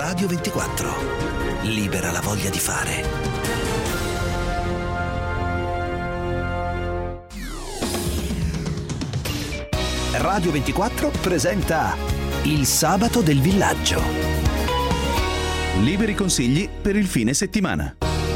Radio 24. Libera la voglia di fare. Radio 24 presenta Il sabato del villaggio. Liberi consigli per il fine settimana.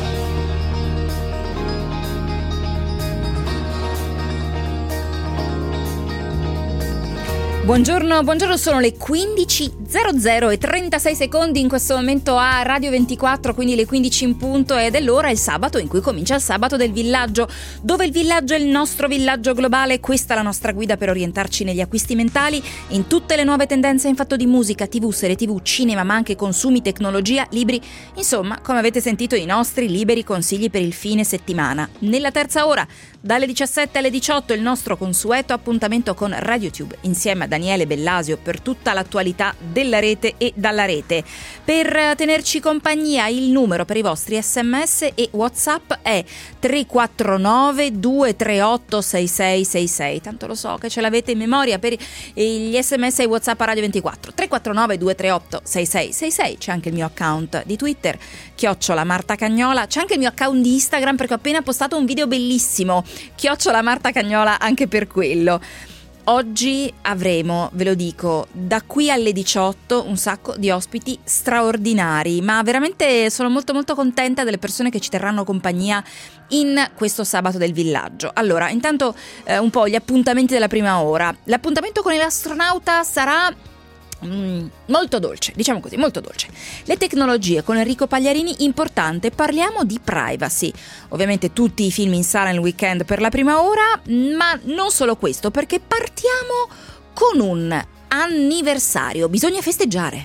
Buongiorno, sono le 15.00 e 36 secondi in questo momento a Radio 24, quindi le 15 in punto, ed è l'ora, il sabato in cui comincia il sabato del villaggio, dove il villaggio è il nostro villaggio globale. Questa è la nostra guida per orientarci negli acquisti mentali, in tutte le nuove tendenze in fatto di musica, tv, serie tv, cinema, ma anche consumi, tecnologia, libri, insomma, come avete sentito, i nostri liberi consigli per il fine settimana. Nella terza ora, dalle 17 alle 18, il nostro consueto appuntamento con RadioTube, insieme a Daniele Bellasio per tutta l'attualità della rete e dalla rete. Per tenerci compagnia, il numero per i vostri sms e WhatsApp è 349 238 6666. Tanto lo so che ce l'avete in memoria per gli sms e WhatsApp a Radio 24. 349 238 6666. C'è anche il mio account di Twitter, @MartaCagnola. C'è anche il mio account di Instagram, perché ho appena postato un video bellissimo, @MartaCagnola, anche per quello. Oggi avremo, ve lo dico, da qui alle 18 un sacco di ospiti straordinari, ma veramente sono molto molto contenta delle persone che ci terranno compagnia in questo sabato del villaggio. Allora, intanto un po' gli appuntamenti della prima ora. L'appuntamento con l'astronauta sarà molto dolce, diciamo così, molto dolce. Le tecnologie con Enrico Pagliarini, importante, parliamo di privacy. Ovviamente tutti i film in sala nel weekend per la prima ora, ma non solo questo, perché partiamo con un anniversario, bisogna festeggiare.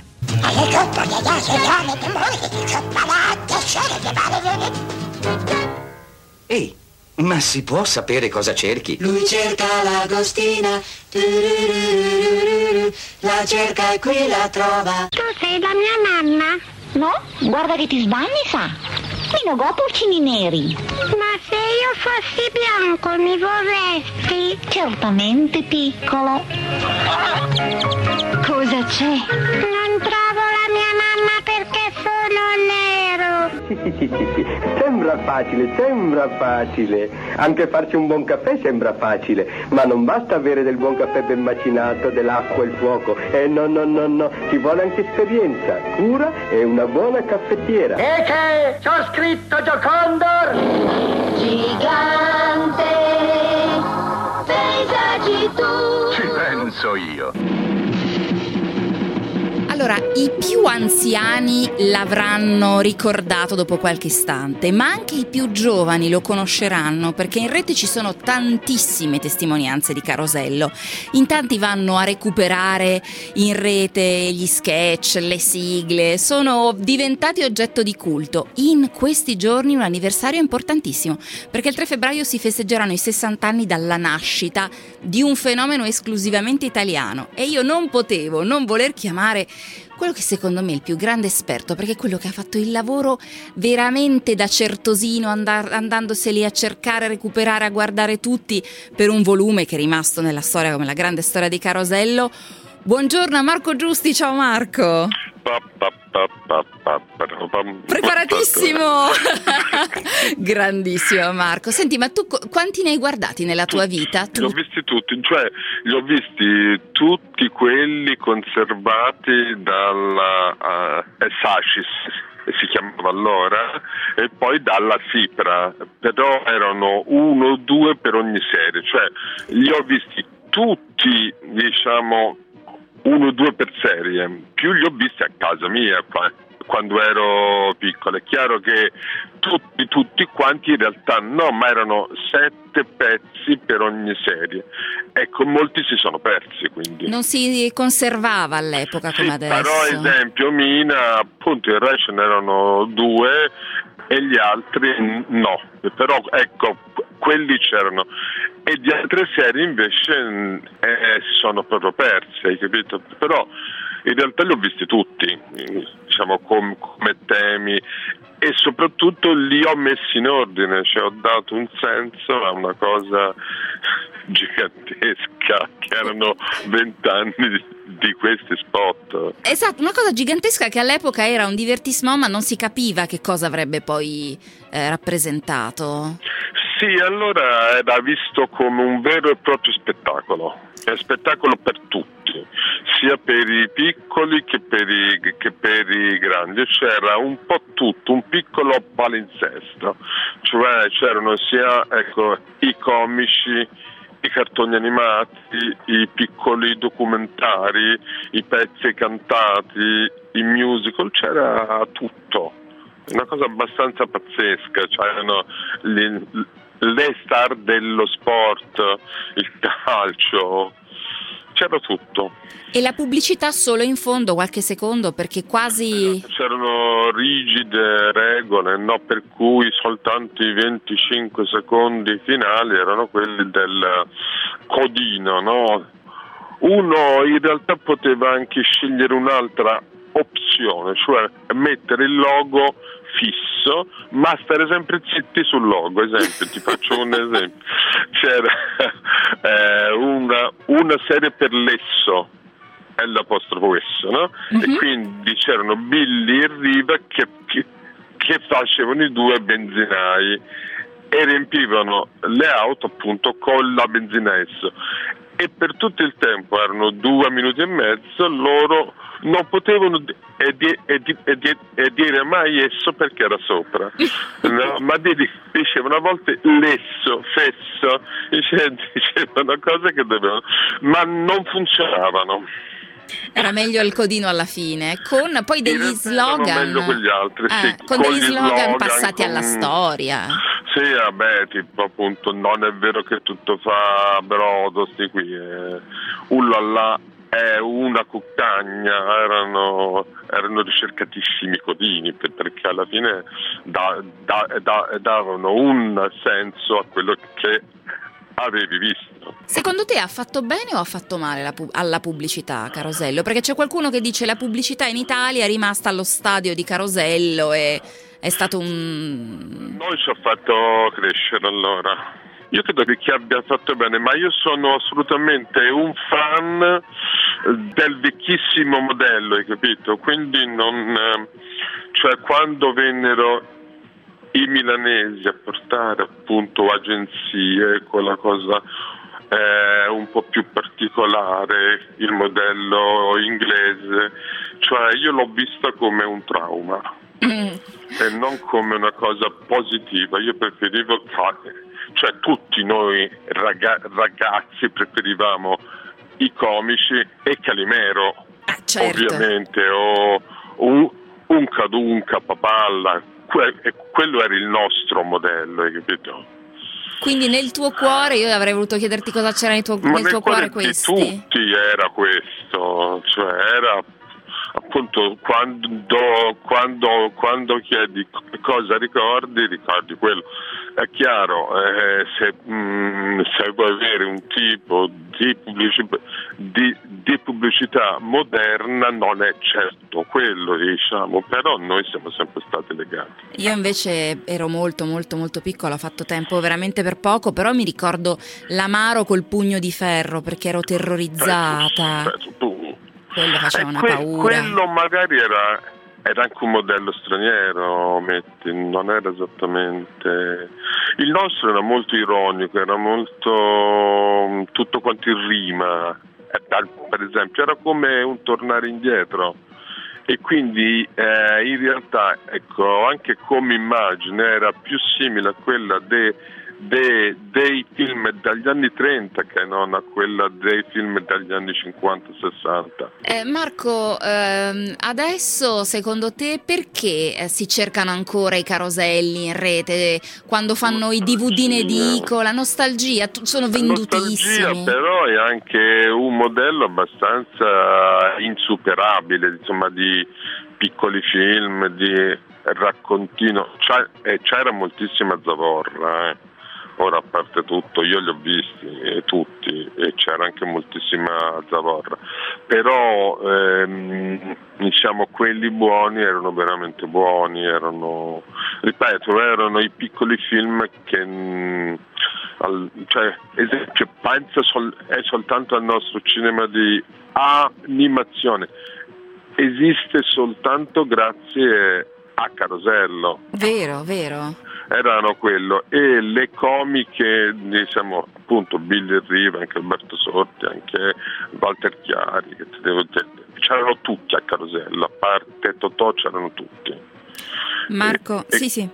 Ehi, ma si può sapere cosa cerchi? Lui cerca l'agostina, la cerca e qui la trova. Tu sei la mia mamma? No, guarda che ti sbagli, sa. Qui non ho pulcini neri. Ma se io fossi bianco mi vorresti? Certamente, piccolo. Cosa c'è? Non trovo la mia mamma perché sono nero. Sì. Sembra facile. Anche farci un buon caffè sembra facile, ma non basta avere del buon caffè ben macinato, dell'acqua e il fuoco. No. Ci vuole anche esperienza, cura e una buona caffettiera. E che? C'ho scritto Giocondor! Gigante, pensaci tu. Ci penso io. Allora, i più anziani l'avranno ricordato dopo qualche istante, ma anche i più giovani lo conosceranno, perché in rete ci sono tantissime testimonianze di Carosello. In tanti vanno a recuperare in rete gli sketch, le sigle, sono diventati oggetto di culto. In questi giorni un anniversario importantissimo, perché il 3 febbraio si festeggeranno i 60 anni dalla nascita di un fenomeno esclusivamente italiano, e io non potevo non voler chiamare quello che secondo me è il più grande esperto, perché è quello che ha fatto il lavoro veramente da certosino, andandoseli a cercare, a recuperare, a guardare tutti per un volume che è rimasto nella storia come la grande storia di Carosello. Buongiorno a Marco Giusti, ciao Marco. Preparatissimo. Grandissimo Marco. Senti, ma tu quanti ne hai guardati nella tua vita? Li ho visti tutti, cioè li ho visti tutti quelli conservati dalla SACIS, si chiamava allora, e poi dalla SIPRA, però erano 1 o 2 per ogni serie, cioè li ho visti tutti, diciamo 1 o 2 per serie, più li ho visti a casa mia quando ero piccolo. È chiaro che tutti quanti in realtà no, ma erano 7 pezzi per ogni serie. Ecco, molti si sono persi, quindi. Non si conservava all'epoca come adesso. Però esempio Mina, appunto in Rai ce n'erano 2 e gli altri no, però ecco, quelli c'erano. E di altre serie invece si sono proprio perse, hai capito? Però in realtà li ho visti tutti, diciamo come temi, e soprattutto li ho messi in ordine, cioè ho dato un senso a una cosa gigantesca, che erano 20 anni di questi spot. Esatto, una cosa gigantesca che all'epoca era un divertissement, ma non si capiva che cosa avrebbe poi rappresentato. Sì, allora era visto come un vero e proprio spettacolo, è un spettacolo per tutti, sia per i piccoli che per i grandi. C'era un po' tutto, un piccolo palinsesto, cioè c'erano sia i comici, i cartoni animati, i piccoli documentari, i pezzi cantati, i musical, c'era tutto. Una cosa abbastanza pazzesca, c'erano le star dello sport, il calcio, c'era tutto. E la pubblicità solo in fondo, qualche secondo, perché quasi... C'erano rigide regole, no? Per cui soltanto i 25 secondi finali erano quelli del codino, no? Uno in realtà poteva anche scegliere un'altra opzione, cioè mettere il logo fisso, ma stare sempre zitti sul logo. Esempio, ti faccio un esempio. C'era una serie per l'Esso, l'apostrofo esso, no? Mm-hmm. E quindi c'erano Billy e Riva che facevano i due benzinai e riempivano le auto appunto con la benzina esso, e per tutto il tempo, erano 2 minuti e mezzo, loro non potevano dire mai esso perché era sopra, no? Ma dicevano a volte lesso, fesso, dicevano cose che dovevano, ma non funzionavano. Era meglio il codino alla fine, con poi degli slogan, meglio con gli altri, sì, con degli slogan passati alla storia. Sì, vabbè, tipo appunto, non è vero che tutto fa brodo, sti qui, ullala, è una cuccagna, erano ricercatissimi codini, perché alla fine davano un senso a quello che avevi visto. Secondo te ha fatto bene o ha fatto male alla pubblicità Carosello? Perché c'è qualcuno che dice la pubblicità in Italia è rimasta allo stadio di Carosello e è stato un... Noi ci ha fatto crescere allora. Io credo che abbia fatto bene, ma io sono assolutamente un fan del vecchissimo modello, hai capito? Quindi cioè quando vennero i milanesi a portare appunto agenzie con la cosa un po' più particolare, il modello inglese, cioè io l'ho vista come un trauma e non come una cosa positiva. Io preferivo, cioè tutti noi ragazzi preferivamo i comici e Calimero, certo. Ovviamente, o un Cadunca, Papalla. Quello era il nostro modello, hai capito? Quindi nel tuo cuore, io avrei voluto chiederti cosa c'era nel tuo cuore questi. Tutti era questo, cioè era appunto quando chiedi cosa ricordi quello. È chiaro, se vuoi avere un tipo di pubblicità moderna non è certo quello, diciamo, però noi siamo sempre stati legati. Io invece ero molto molto molto piccola, ho fatto tempo veramente per poco, però mi ricordo l'amaro col pugno di ferro perché ero terrorizzata. Quello faceva una paura. Quello magari era anche un modello straniero, non era esattamente... Il nostro era molto ironico, era molto tutto quanto in rima, per esempio era come un tornare indietro, e quindi in realtà, ecco, anche come immagine era più simile a quella dei film dagli anni 30 che non a quella dei film dagli anni 50-60. Marco, adesso secondo te perché si cercano ancora i caroselli in rete quando fanno i DVD in edicola? Nostalgia, sono vendutissimi. Nostalgia, però è anche un modello abbastanza insuperabile, insomma, di piccoli film, di raccontino. C'era moltissima zavorra, Ora, a parte tutto, io li ho visti tutti e c'era anche moltissima zavorra, però diciamo quelli buoni erano veramente buoni, erano i piccoli film che cioè, esempio, penso è soltanto al nostro cinema di animazione, esiste soltanto grazie a Carosello. Vero. Erano quello, e le comiche, diciamo, appunto Billy Riva, anche Alberto Sordi, anche Walter Chiari, che c'erano tutti a Carosello, a parte Totò c'erano tutti. Marco, sì.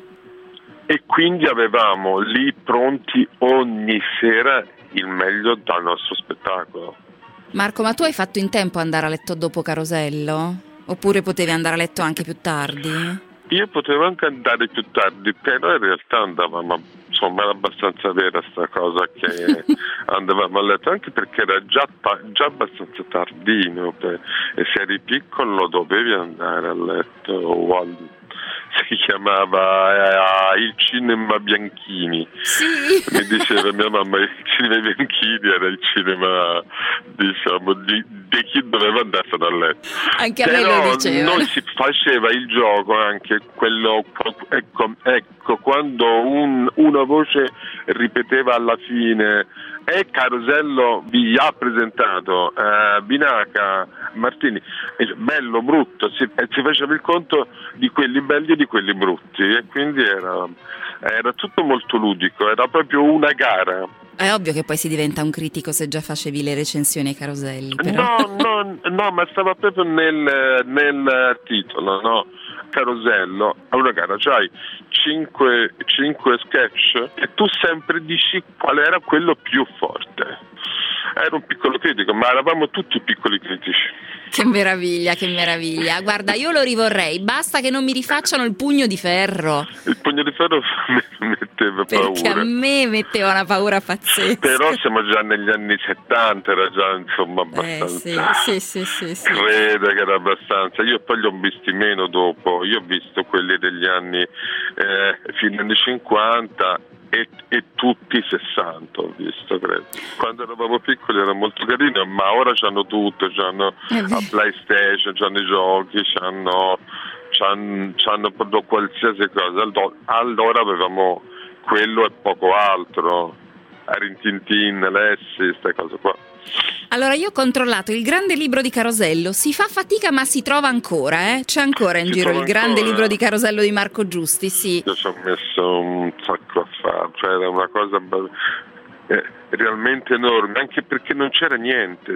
E quindi avevamo lì pronti ogni sera il meglio dal nostro spettacolo. Marco, ma tu hai fatto in tempo ad andare a letto dopo Carosello? Oppure potevi andare a letto anche più tardi? Io potevo anche andare più tardi, però in realtà andavamo, insomma, era abbastanza vera sta cosa che andavamo a letto, anche perché era già abbastanza tardino, e se eri piccolo dovevi andare a letto, si chiamava il cinema Bianchini. Sì. Mi diceva mia mamma, il cinema Bianchini era il cinema, diciamo, di chi doveva andarsene a letto. Anche a me lo diceva. Non si faceva il gioco anche quello, ecco quando una voce ripeteva alla fine Carosello vi ha presentato Binaca Martini, bello, brutto, si faceva il conto di quelli belli e di quelli brutti, e quindi era tutto molto ludico, era proprio una gara. È ovvio che poi si diventa un critico se già facevi le recensioni ai Caroselli, però. No, ma stava proprio nel titolo, no? Carosello, a una gara c'hai 5 sketch e tu sempre dici qual era quello più forte. Era un piccolo critico, ma eravamo tutti piccoli critici. Che meraviglia. Guarda, io lo rivorrei, basta che non mi rifacciano il Pugno di Ferro. Il Pugno di Ferro mi metteva paura. Perché a me metteva una paura pazzesca. Però siamo già negli anni 70, era già insomma abbastanza. Sì. Credo che era abbastanza. Io poi li ho visti meno dopo. Io ho visto quelli degli anni fino agli anni 50 e tutti i 60 ho visto, credo. Quando eravamo piccoli era molto carino, ma ora c'hanno tutto, c'hanno la PlayStation, c'hanno i giochi, c'hanno proprio qualsiasi cosa. Allora avevamo quello e poco altro, Rin Tin Tin, Lessi, queste cose qua. Allora, io ho controllato il grande libro di Carosello, si fa fatica ma si trova ancora, c'è ancora in giro il grande libro di Carosello di Marco Giusti, sì. Io ci ho messo un sacco a fare, cioè era una cosa realmente enorme, anche perché non c'era niente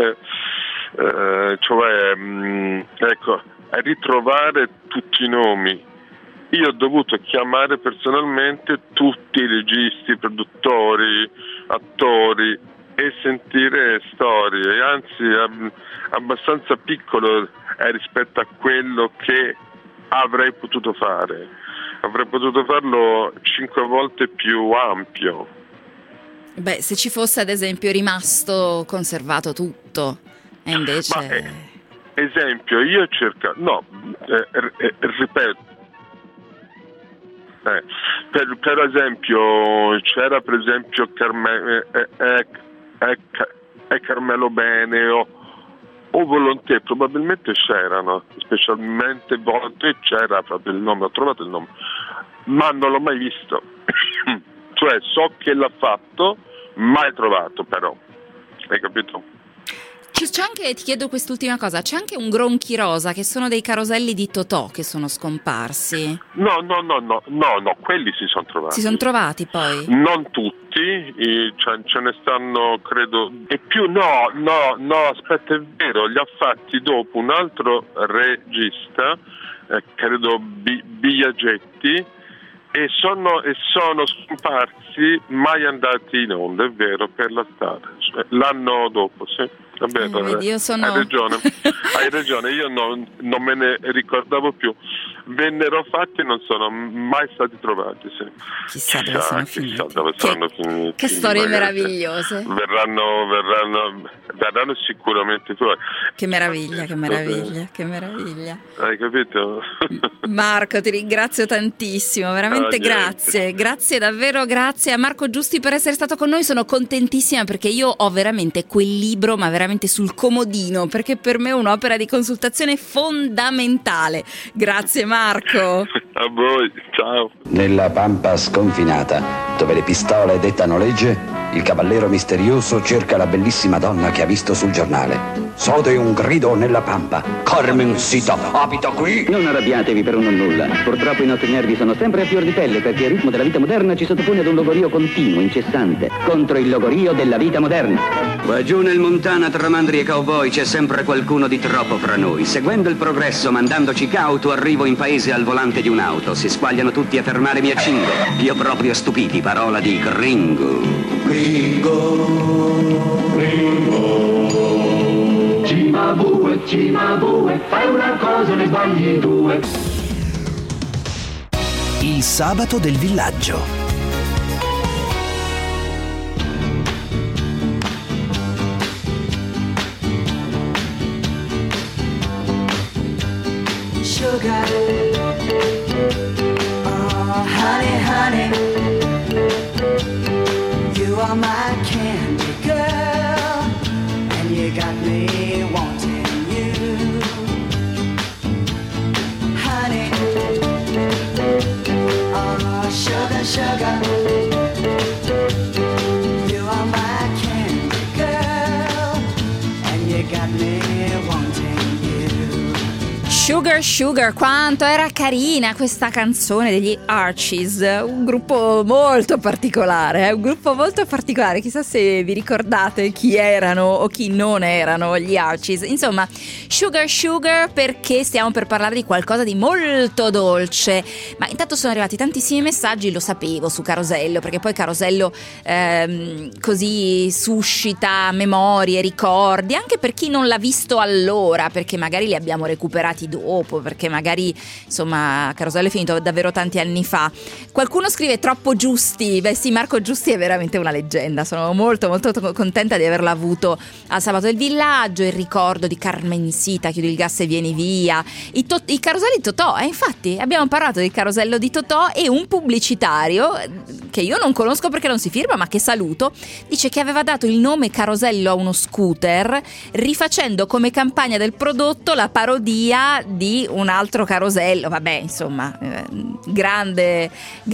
ecco, a ritrovare tutti i nomi. Io ho dovuto chiamare personalmente tutti i registi, produttori, attori e sentire storie, anzi abbastanza piccolo rispetto a quello che avrei potuto fare. Avrei potuto farlo 5 volte più ampio. Beh, se ci fosse ad esempio rimasto conservato tutto, e invece. Esempio, io ripeto. Per esempio c'era per esempio Carmelo Bene o Volonté, probabilmente c'erano, specialmente Volonté c'era proprio il nome, ho trovato il nome, ma non l'ho mai visto. Cioè so che l'ha fatto, mai trovato però, hai capito? C'è anche, ti chiedo quest'ultima cosa, c'è anche un Gronchi Rosa, che sono dei caroselli di Totò che sono scomparsi. No, quelli si sono trovati. Si sono trovati poi? Non tutti, ce ne stanno credo, e più no, aspetta, è vero, li ha fatti dopo un altro regista, credo Biagetti, e sono scomparsi, mai andati in onda, è vero, per la Star, l'anno dopo, sì. Vabbè, io sono... hai ragione, io non me ne ricordavo più. Vennero fatti e non sono mai stati trovati. Sì. Chissà dove sono finiti. Saranno finiti. Che storie meravigliose. Verranno sicuramente fuori. Che meraviglia. Hai capito? Marco, ti ringrazio tantissimo, veramente grazie, davvero grazie a Marco Giusti per essere stato con noi. Sono contentissima perché io ho veramente quel libro, ma veramente sul comodino, perché per me è un'opera di consultazione fondamentale. Grazie Marco. A voi, ciao. Nella pampa sconfinata, dove le pistole dettano legge, il cavallero misterioso cerca la bellissima donna che ha visto sul giornale. Sode un grido nella pampa. Carmencita, abita qui? Non arrabbiatevi per un nulla. Purtroppo i nostri nervi sono sempre a fior di pelle perché il ritmo della vita moderna ci sottopone ad un logorio continuo, incessante, contro il logorio della vita moderna. Qua giù nel Montana tra mandri e cowboy c'è sempre qualcuno di troppo fra noi. Seguendo il progresso, mandandoci cauto, arrivo in paese al volante di un'auto. Si squagliano tutti a fermare mi accingo. Io proprio stupiti, parola di gringo. Cimabue, fai una cosa, ne sbagli due. Il sabato del villaggio. Sugar, oh honey, you are my candy girl, and you got me wanting you, honey, oh sugar, you are my candy girl, and you got me wanting you. Sugar, quanto era carina questa canzone degli Archies, un gruppo molto particolare, chissà se vi ricordate chi erano o chi non erano gli Archies. Insomma, Sugar, perché stiamo per parlare di qualcosa di molto dolce, ma intanto sono arrivati tantissimi messaggi, lo sapevo, su Carosello, perché poi Carosello così suscita memorie, ricordi, anche per chi non l'ha visto allora, perché magari li abbiamo recuperati dopo, perché magari insomma Carosello è finito davvero tanti anni fa. Qualcuno scrive troppo Giusti. Beh sì, Marco Giusti è veramente una leggenda, sono molto contenta di averlo avuto al Sabato del Villaggio. Il ricordo di Carmencita, chiudi il gas e vieni via, i caroselli di Totò, infatti abbiamo parlato del carosello di Totò, e un pubblicitario che io non conosco perché non si firma, ma che saluto, dice che aveva dato il nome carosello a uno scooter rifacendo come campagna del prodotto la parodia di un altro carosello. Vabbè, insomma, grande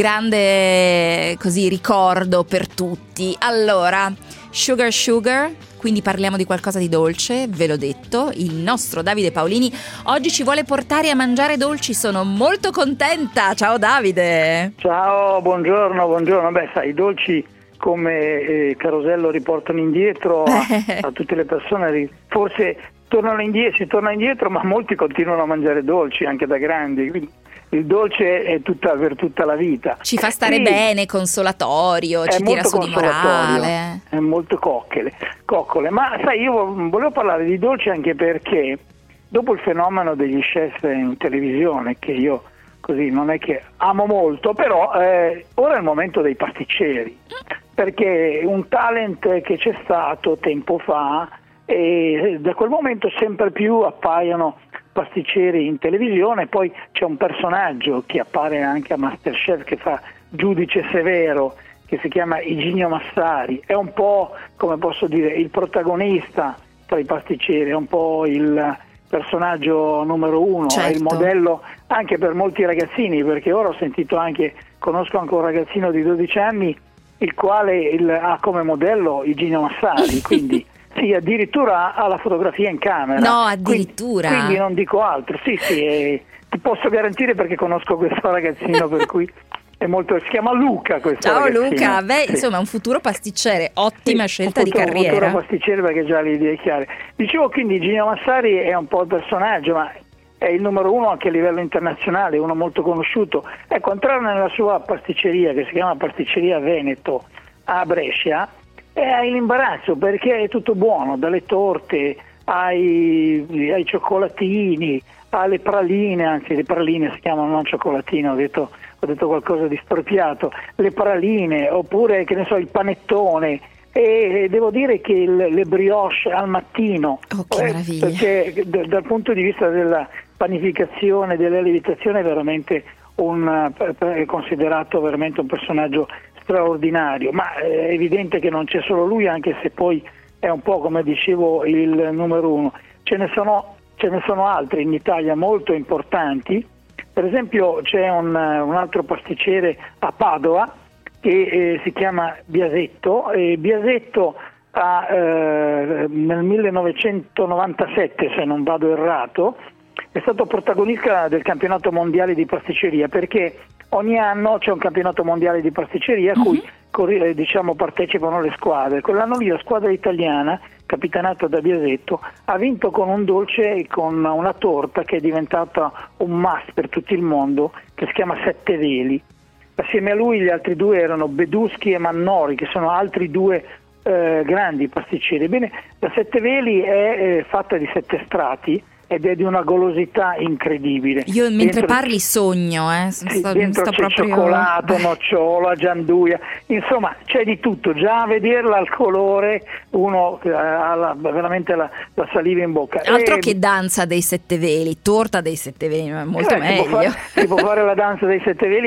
così ricordo per tutti. Allora, Sugar, quindi parliamo di qualcosa di dolce, ve l'ho detto, il nostro Davide Paolini oggi ci vuole portare a mangiare dolci, sono molto contenta. Ciao Davide. Ciao, buongiorno. Beh, sai, i dolci come Carosello riportano indietro a tutte le persone, forse si torna indietro, ma molti continuano a mangiare dolci anche da grandi, quindi il dolce è per tutta la vita. Ci fa stare bene, consolatorio, ci tira su di morale. È molto coccole. Ma sai, io volevo parlare di dolci anche perché dopo il fenomeno degli chef in televisione, che io così non è che amo molto, però ora è il momento dei pasticceri, perché un talent che c'è stato tempo fa, e da quel momento sempre più appaiono pasticceri in televisione. Poi c'è un personaggio che appare anche a Masterchef che fa giudice severo, che si chiama Iginio Massari, è un po', come posso dire, il protagonista tra i pasticceri, è un po' il personaggio numero uno, certo. È il modello anche per molti ragazzini, perché ora conosco anche un ragazzino di 12 anni il quale ha come modello Iginio Massari, quindi sì, addirittura ha la fotografia in camera. No, addirittura. Quindi non dico altro. Sì, ti posso garantire perché conosco questo ragazzino, per cui è molto. Si chiama Luca questo Ciao ragazzino. Luca, beh, sì. Insomma, un futuro pasticcere, ottima scelta di carriera. Un futuro pasticcere perché già le idee chiare. Dicevo, quindi Iginio Massari è un po' il personaggio, ma è il numero uno anche a livello internazionale, uno molto conosciuto. Ecco, entrare nella sua pasticceria, che si chiama Pasticceria Veneto a Brescia, hai l'imbarazzo perché è tutto buono, dalle torte ai cioccolatini, alle praline, anche le praline si chiamano, non cioccolatino, ho detto qualcosa di storpiato, le praline, oppure che ne so, il panettone, e devo dire che le brioche al mattino, che meraviglia. Perché dal punto di vista della panificazione, della lievitazione, è veramente è considerato veramente un personaggio straordinario, ma è evidente che non c'è solo lui, anche se poi è un po', come dicevo, il numero uno. Ce ne sono altri in Italia molto importanti. Per esempio c'è un altro pasticcere a Padova che si chiama Biasetto, e Biasetto nel 1997, se non vado errato, è stato protagonista del campionato mondiale di pasticceria, perché ogni anno c'è un campionato mondiale di pasticceria a cui partecipano le squadre. Quell'anno lì la squadra italiana, capitanata da Biasetto, ha vinto con un dolce e con una torta che è diventata un must per tutto il mondo, che si chiama Sette Veli. Assieme a lui gli altri due erano Beduschi e Mannori, che sono altri due grandi pasticceri. Bene, la Sette Veli è fatta di 7 strati ed è di una golosità incredibile. Io mentre parli sogno, dentro c'è proprio... cioccolato, nocciola, gianduia, insomma c'è di tutto. Già a vederla al colore uno ha veramente la saliva in bocca. Altro che danza dei 7 veli, torta dei 7 veli, molto meglio. Si può fare la danza dei 7 veli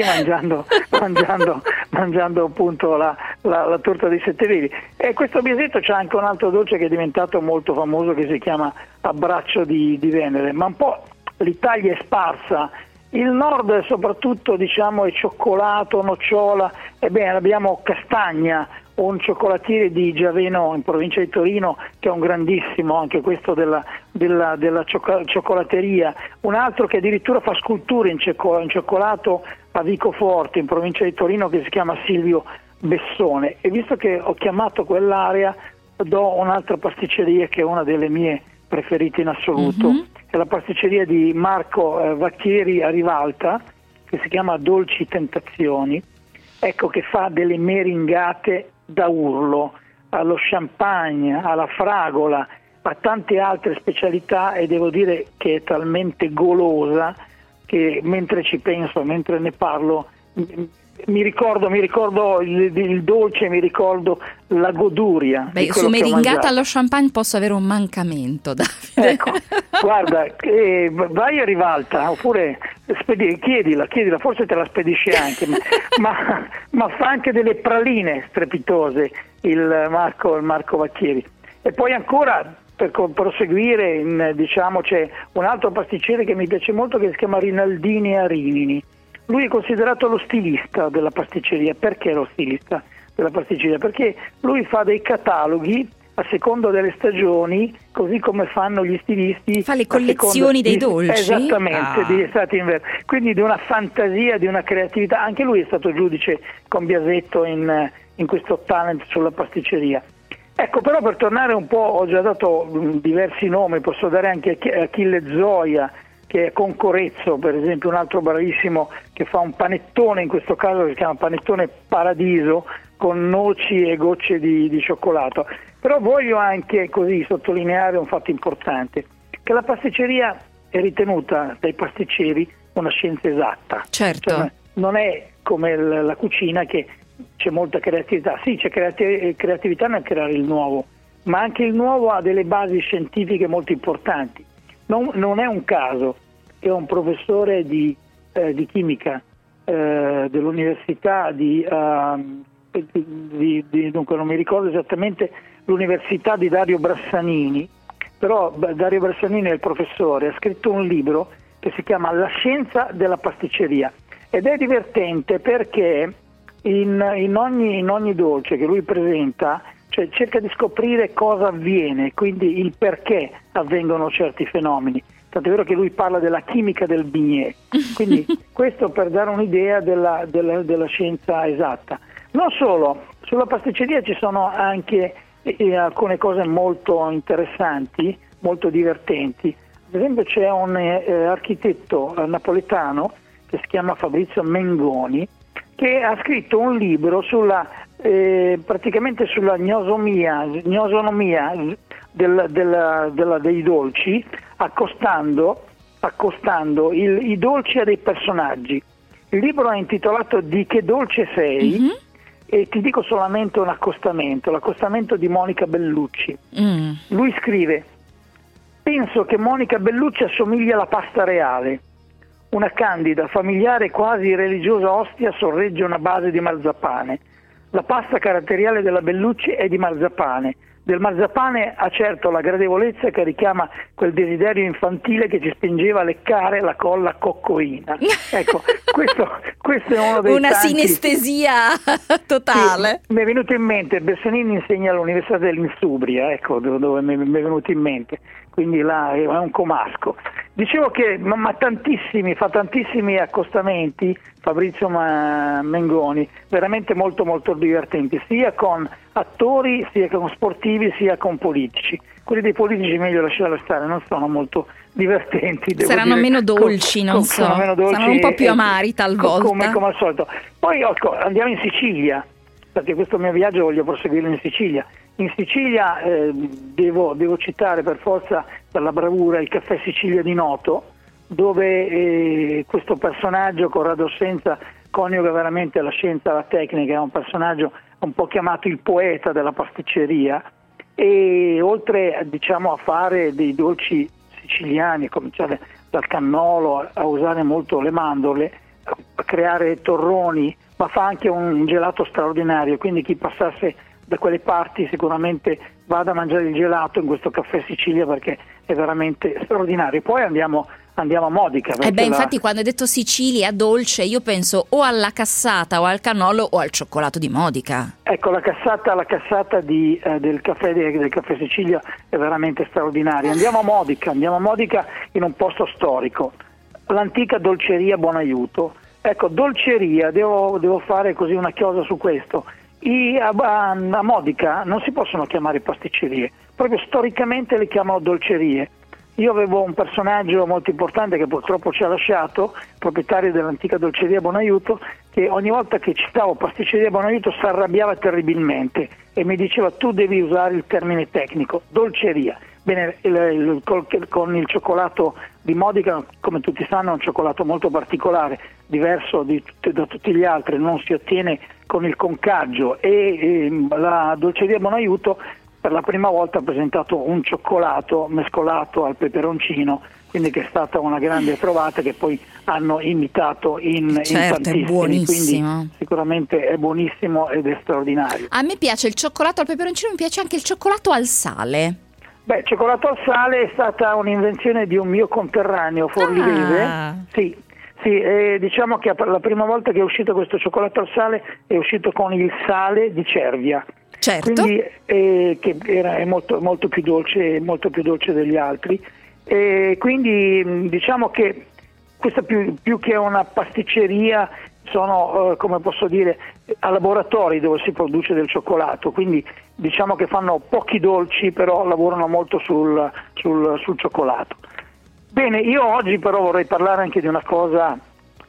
mangiando appunto la torta dei 7 veli. E questo Biasetto c'ha anche un altro dolce che è diventato molto famoso, che si chiama Abbraccio di Venere, ma un po' l'Italia è sparsa. Il nord soprattutto è cioccolato, nocciola, ebbene abbiamo Castagna, un cioccolatiere di Giaveno in provincia di Torino che è un grandissimo, anche questo della cioccolateria, un altro che addirittura fa sculture in cioccolato a Vicoforte in provincia di Torino, che si chiama Silvio Bessone. E visto che ho chiamato quell'area, do un'altra pasticceria che è una delle mie preferite in assoluto, è la pasticceria di Marco Vacchieri a Rivalta, che si chiama Dolci Tentazioni, ecco, che fa delle meringate da urlo, allo champagne, alla fragola, a tante altre specialità, e devo dire che è talmente golosa che mentre ci penso, mentre ne parlo, mi ricordo il dolce, mi ricordo la goduria. Beh, su meringata allo champagne posso avere un mancamento, Davide. Ecco, guarda, vai a Rivalta, oppure chiedila, forse te la spedisce anche, ma fa anche delle praline strepitose il Marco Vacchieri. E poi ancora, per proseguire, c'è un altro pasticcere che mi piace molto, che si chiama Rinaldini a Rimini. Lui è considerato lo stilista della pasticceria. Perché lo stilista della pasticceria? Perché lui fa dei cataloghi a seconda delle stagioni, così come fanno gli stilisti. Fa le collezioni dei dolci? Esattamente, di estate e inverno. Quindi di una fantasia, di una creatività. Anche lui è stato giudice con Biasetto in questo talent sulla pasticceria. Ecco, però per tornare un po', ho già dato diversi nomi, posso dare anche Achille Zoia, che è con Corezzo, per esempio, un altro bravissimo che fa un panettone, in questo caso si chiama panettone Paradiso, con noci e gocce di cioccolato. Però voglio anche così sottolineare un fatto importante, che la pasticceria è ritenuta dai pasticceri una scienza esatta. Certo. Cioè, non è come la cucina, che c'è molta creatività. Sì, c'è creatività nel creare il nuovo, ma anche il nuovo ha delle basi scientifiche molto importanti. Non è un caso che un professore di chimica dell'università dunque non mi ricordo esattamente l'università di Dario Brassanini, però Dario Brassanini è il professore, ha scritto un libro che si chiama La scienza della pasticceria, ed è divertente perché in ogni dolce che lui presenta, cioè cerca di scoprire cosa avviene, quindi il perché avvengono certi fenomeni. Tant'è vero che lui parla della chimica del bignè. Quindi questo per dare un'idea della scienza esatta. Non solo, sulla pasticceria ci sono anche alcune cose molto interessanti, molto divertenti. Ad esempio c'è un architetto napoletano che si chiama Fabrizio Mengoni, che ha scritto un libro sulla praticamente sulla gnosonomia dei dolci, accostando i dolci a dei personaggi. Il libro è intitolato Di che dolce sei? E ti dico solamente un accostamento, l'accostamento di Monica Bellucci. Lui scrive: penso che Monica Bellucci assomiglia alla pasta reale. Una candida, familiare, quasi religiosa ostia sorregge una base di marzapane. La pasta caratteriale della Bellucci è di marzapane. Del marzapane ha certo la gradevolezza che richiama quel desiderio infantile che ci spingeva a leccare la colla coccoina. Ecco, questo è uno dei una tanti... sinestesia totale. Sì, mi è venuto in mente, Bersonini insegna all'Università dell'Insubria, ecco dove mi è venuto in mente, quindi là è un comasco. Dicevo che fa tantissimi accostamenti Fabrizio Mengoni, veramente molto molto divertenti, sia con attori, sia con sportivi, sia con politici. Quelli dei politici meglio lasciarli stare, non sono molto divertenti. Saranno meno dolci, non so, saranno un po' più amari talvolta. Come al solito. Poi andiamo in Sicilia, perché questo mio viaggio voglio proseguirlo in Sicilia. In Sicilia devo citare per forza, per la bravura, il Caffè Sicilia di Noto, dove questo personaggio, Corrado Senza, coniuga veramente la scienza e la tecnica, è un personaggio un po' chiamato il poeta della pasticceria, e oltre a fare dei dolci siciliani, a cominciare dal cannolo, a usare molto le mandorle, a creare torroni, ma fa anche un gelato straordinario, quindi chi passasse da quelle parti sicuramente vada a mangiare il gelato in questo Caffè Sicilia, perché è veramente straordinario. Poi andiamo a Modica. Infatti quando hai detto Sicilia dolce io penso o alla cassata o al cannolo o al cioccolato di Modica. Ecco, la cassata del caffè Sicilia è veramente straordinaria. Andiamo a Modica in un posto storico, l'antica dolceria Buonaiuto. Ecco, dolceria, devo fare così una chiosa su questo. A Modica non si possono chiamare pasticcerie, proprio storicamente le chiamano dolcerie. Io avevo un personaggio molto importante che purtroppo ci ha lasciato, proprietario dell'antica dolceria Buonaiuto, che ogni volta che citavo pasticceria Buonaiuto si arrabbiava terribilmente e mi diceva: tu devi usare il termine tecnico, dolceria. Bene, con il cioccolato di Modica, come tutti sanno, è un cioccolato molto particolare, diverso da tutti gli altri, non si ottiene con il concaggio, e la dolceria Buonaiuto per la prima volta ha presentato un cioccolato mescolato al peperoncino, quindi che è stata una grande trovata che poi hanno imitato in tantissimi. È buonissimo. Quindi sicuramente è buonissimo ed è straordinario. A me piace il cioccolato al peperoncino, mi piace anche il cioccolato al sale. Beh, cioccolato al sale è stata un'invenzione di un mio conterraneo forlivese. Sì, diciamo che la prima volta che è uscito questo cioccolato al sale è uscito con il sale di Cervia. Certo. Quindi che è molto più dolce degli altri. Quindi diciamo che questa più che una pasticceria sono, come posso dire, a laboratori dove si produce del cioccolato, quindi diciamo che fanno pochi dolci, però lavorano molto sul cioccolato. Bene, io oggi però vorrei parlare anche di una cosa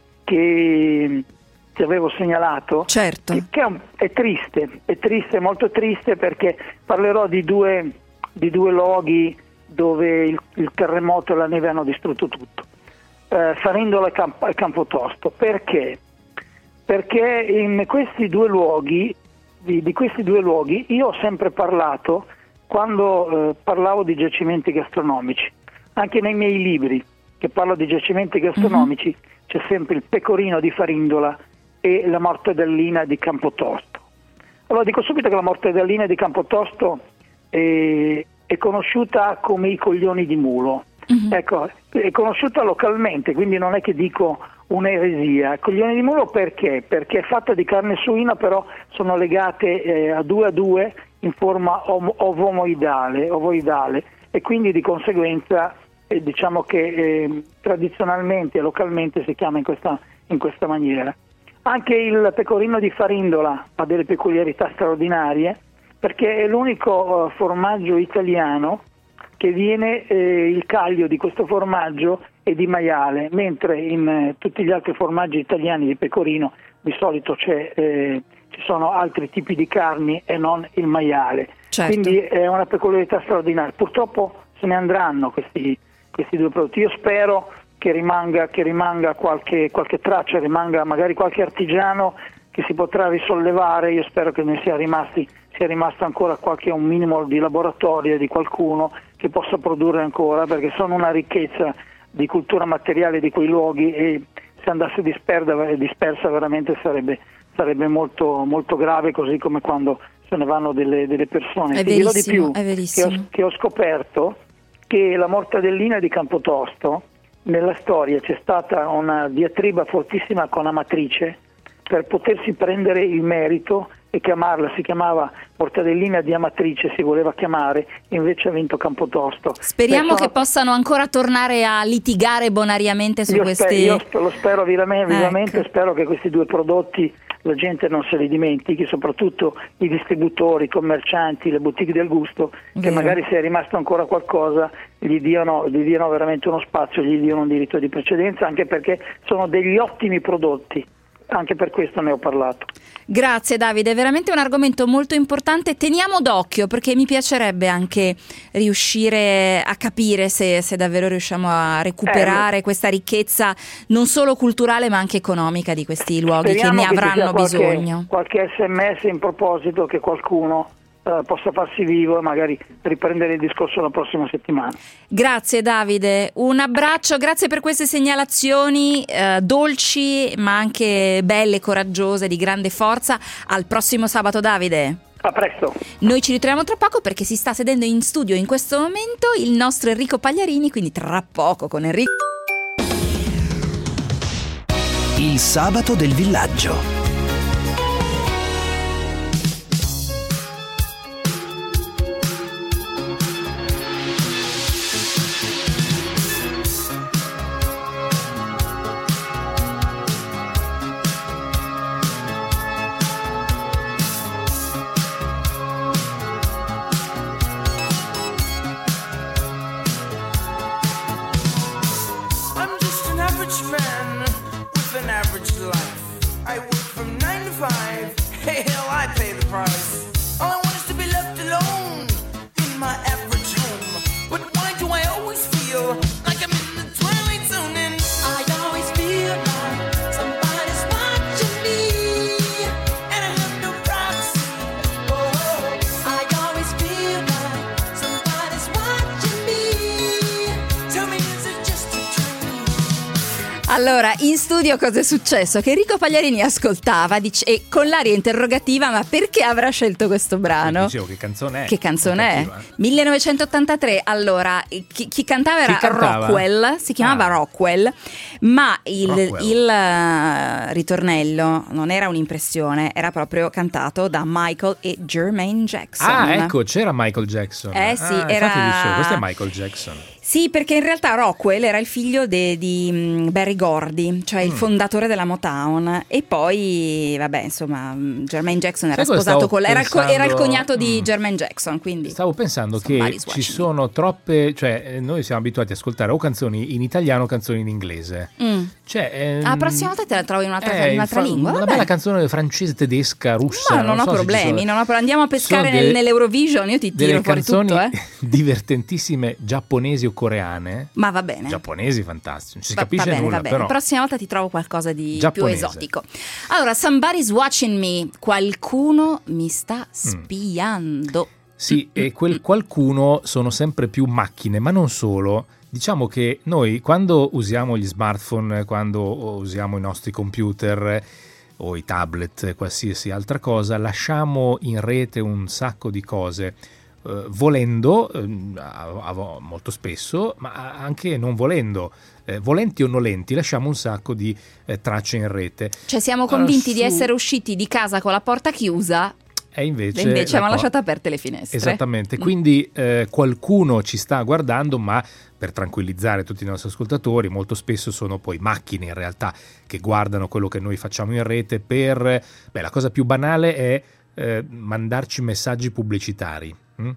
che ti avevo segnalato, certo, che è triste, molto triste, perché parlerò di due luoghi dove il terremoto e la neve hanno distrutto tutto. Farindola e Campotosto. Perché? Perché in questi due luoghi, di questi due luoghi, io ho sempre parlato quando parlavo di giacimenti gastronomici. Anche nei miei libri che parlo di giacimenti gastronomici c'è sempre il pecorino di Farindola e la mortadellina di Campotosto. Allora dico subito che la mortadellina di Campotosto è conosciuta come i coglioni di mulo. Ecco, è conosciuta localmente, quindi non è che dico un'eresia. Coglioni di mulo perché? Perché è fatta di carne suina, però sono legate a due in forma ovoidale, e quindi di conseguenza diciamo che tradizionalmente e localmente si chiama in questa maniera. Anche il pecorino di Farindola ha delle peculiarità straordinarie, perché è l'unico formaggio italiano che viene, il caglio di questo formaggio è di maiale, mentre in tutti gli altri formaggi italiani di pecorino di solito c'è ci sono altri tipi di carni e non il maiale. Certo. Quindi è una peculiarità straordinaria. Purtroppo se ne andranno questi due prodotti. Io spero che rimanga qualche traccia, rimanga magari qualche artigiano che si potrà risollevare. Io spero che ne sia rimasto ancora un minimo di laboratorio di qualcuno che possa produrre ancora, perché sono una ricchezza di cultura materiale di quei luoghi, e se andasse dispersa veramente sarebbe molto, molto grave, così come quando se ne vanno delle persone. È Ti dirò verissimo, di più, è verissimo. che ho scoperto che la mortadellina di Campotosto, nella storia c'è stata una diatriba fortissima con Amatrice per potersi prendere il merito e chiamarla, si chiamava mortadellina di Amatrice, si voleva chiamare, invece ha vinto Campotosto. Speriamo che possano ancora tornare a litigare bonariamente su questi... Io lo spero vivamente, spero che questi due prodotti la gente non se li dimentichi, soprattutto i distributori, i commercianti, le boutique del gusto, che magari se è rimasto ancora qualcosa gli diano veramente uno spazio, gli diano un diritto di precedenza, anche perché sono degli ottimi prodotti. Anche per questo ne ho parlato. Grazie Davide, è veramente un argomento molto importante. Teniamo d'occhio, perché mi piacerebbe anche riuscire a capire se davvero riusciamo a recuperare questa ricchezza non solo culturale ma anche economica di questi luoghi che ne avranno bisogno. Qualche SMS in proposito, che qualcuno possa farsi vivo e magari riprendere il discorso la prossima settimana. Grazie Davide, un abbraccio, grazie per queste segnalazioni dolci ma anche belle, coraggiose, di grande forza. Al prossimo sabato Davide. A presto. Noi ci ritroviamo tra poco, perché si sta sedendo in studio in questo momento il nostro Enrico Pagliarini, quindi tra poco con Enrico. Il sabato del villaggio. Allora, in studio cosa è successo? Che Enrico Pagliarini ascoltava e con l'aria interrogativa: ma perché avrà scelto questo brano? Dicevo, che canzone è? Che canzone è? 1983. Allora, chi cantava era Rockwell, si chiamava Rockwell, ma il ritornello non era un'impressione, era proprio cantato da Michael e Jermaine Jackson. Ah, ecco, c'era Michael Jackson. Sì, era... Infatti dicevo, questo è Michael Jackson. Sì, perché in realtà Rockwell era il figlio di Berry Gordy, cioè il fondatore della Motown, e poi vabbè, insomma, Jermaine Jackson era sposato con lei, era il cognato di Jermaine Jackson, quindi stavo pensando che ci sono troppe, cioè noi siamo abituati ad ascoltare o canzoni in italiano o canzoni in inglese. Cioè, la prossima volta te la trovi in un'altra lingua. Una bella canzone francese, tedesca, russa. Ma non ho problemi, andiamo a pescare nell'Eurovision, io ti tiro fuori tutto. Delle canzoni divertentissime giapponesi o coreane. Ma va bene. Giapponesi fantastici, non si capisce nulla. Va bene. Però. La prossima volta ti trovo qualcosa di giapponese. Più esotico. Allora, Somebody's Watching Me, qualcuno mi sta spiando. Sì, e quel qualcuno sono sempre più macchine, ma non solo. Diciamo che noi quando usiamo gli smartphone, quando usiamo i nostri computer o i tablet, qualsiasi altra cosa, lasciamo in rete un sacco di cose. Volendo, molto spesso, ma anche non volendo, volenti o nolenti, lasciamo un sacco di tracce in rete. Cioè siamo convinti di essere usciti di casa con la porta chiusa e invece abbiamo lasciato aperte le finestre. Esattamente, quindi qualcuno ci sta guardando, ma per tranquillizzare tutti i nostri ascoltatori, molto spesso sono poi macchine in realtà che guardano quello che noi facciamo in rete la cosa più banale è mandarci messaggi pubblicitari.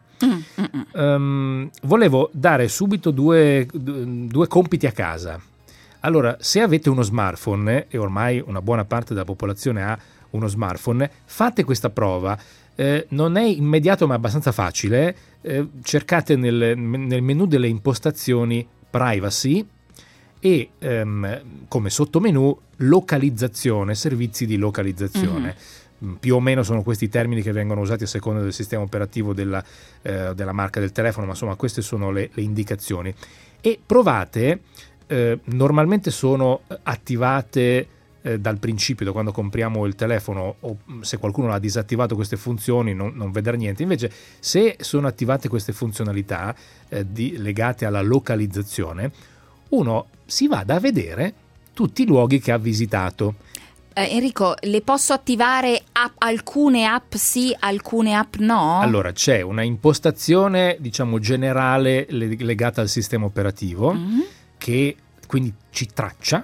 Volevo dare subito due compiti a casa. Allora, se avete uno smartphone, e ormai una buona parte della popolazione ha uno smartphone, fate questa prova. Non è immediato ma abbastanza facile. Cercate nel menu delle impostazioni privacy e come sottomenu localizzazione, servizi di localizzazione. Più o meno sono questi i termini che vengono usati a seconda del sistema operativo della marca del telefono, ma insomma queste sono le indicazioni. E provate, normalmente sono attivate dal principio, da quando compriamo il telefono, o se qualcuno ha disattivato queste funzioni non vedrà niente. Invece se sono attivate queste funzionalità legate alla localizzazione, uno si vada a vedere tutti i luoghi che ha visitato. Enrico, le posso attivare alcune app sì, alcune app no? Allora, c'è una impostazione, diciamo, generale legata al sistema operativo che quindi ci traccia.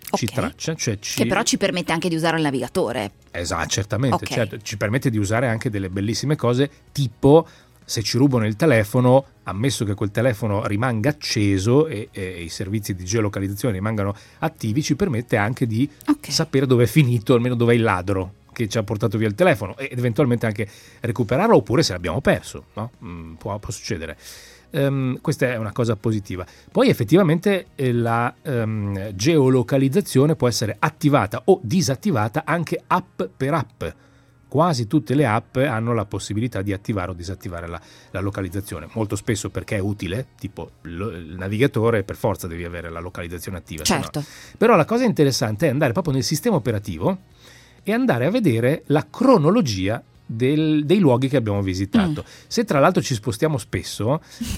Cioè che però ci permette anche di usare il navigatore. Esatto, certamente. Certo, ci permette di usare anche delle bellissime cose, tipo se ci rubano il telefono, ammesso che quel telefono rimanga acceso e i servizi di geolocalizzazione rimangano attivi, ci permette anche di sapere dove è finito, almeno dove è il ladro che ci ha portato via il telefono, ed eventualmente anche recuperarlo, oppure se l'abbiamo perso, no? Può succedere. Questa è una cosa positiva. Poi effettivamente la geolocalizzazione può essere attivata o disattivata anche app per app. Quasi tutte le app hanno la possibilità di attivare o disattivare la localizzazione, molto spesso perché è utile, tipo il navigatore per forza devi avere la localizzazione attiva. Certo. No. Però la cosa interessante è andare proprio nel sistema operativo e andare a vedere la cronologia dei luoghi che abbiamo visitato. Se tra l'altro ci spostiamo spesso,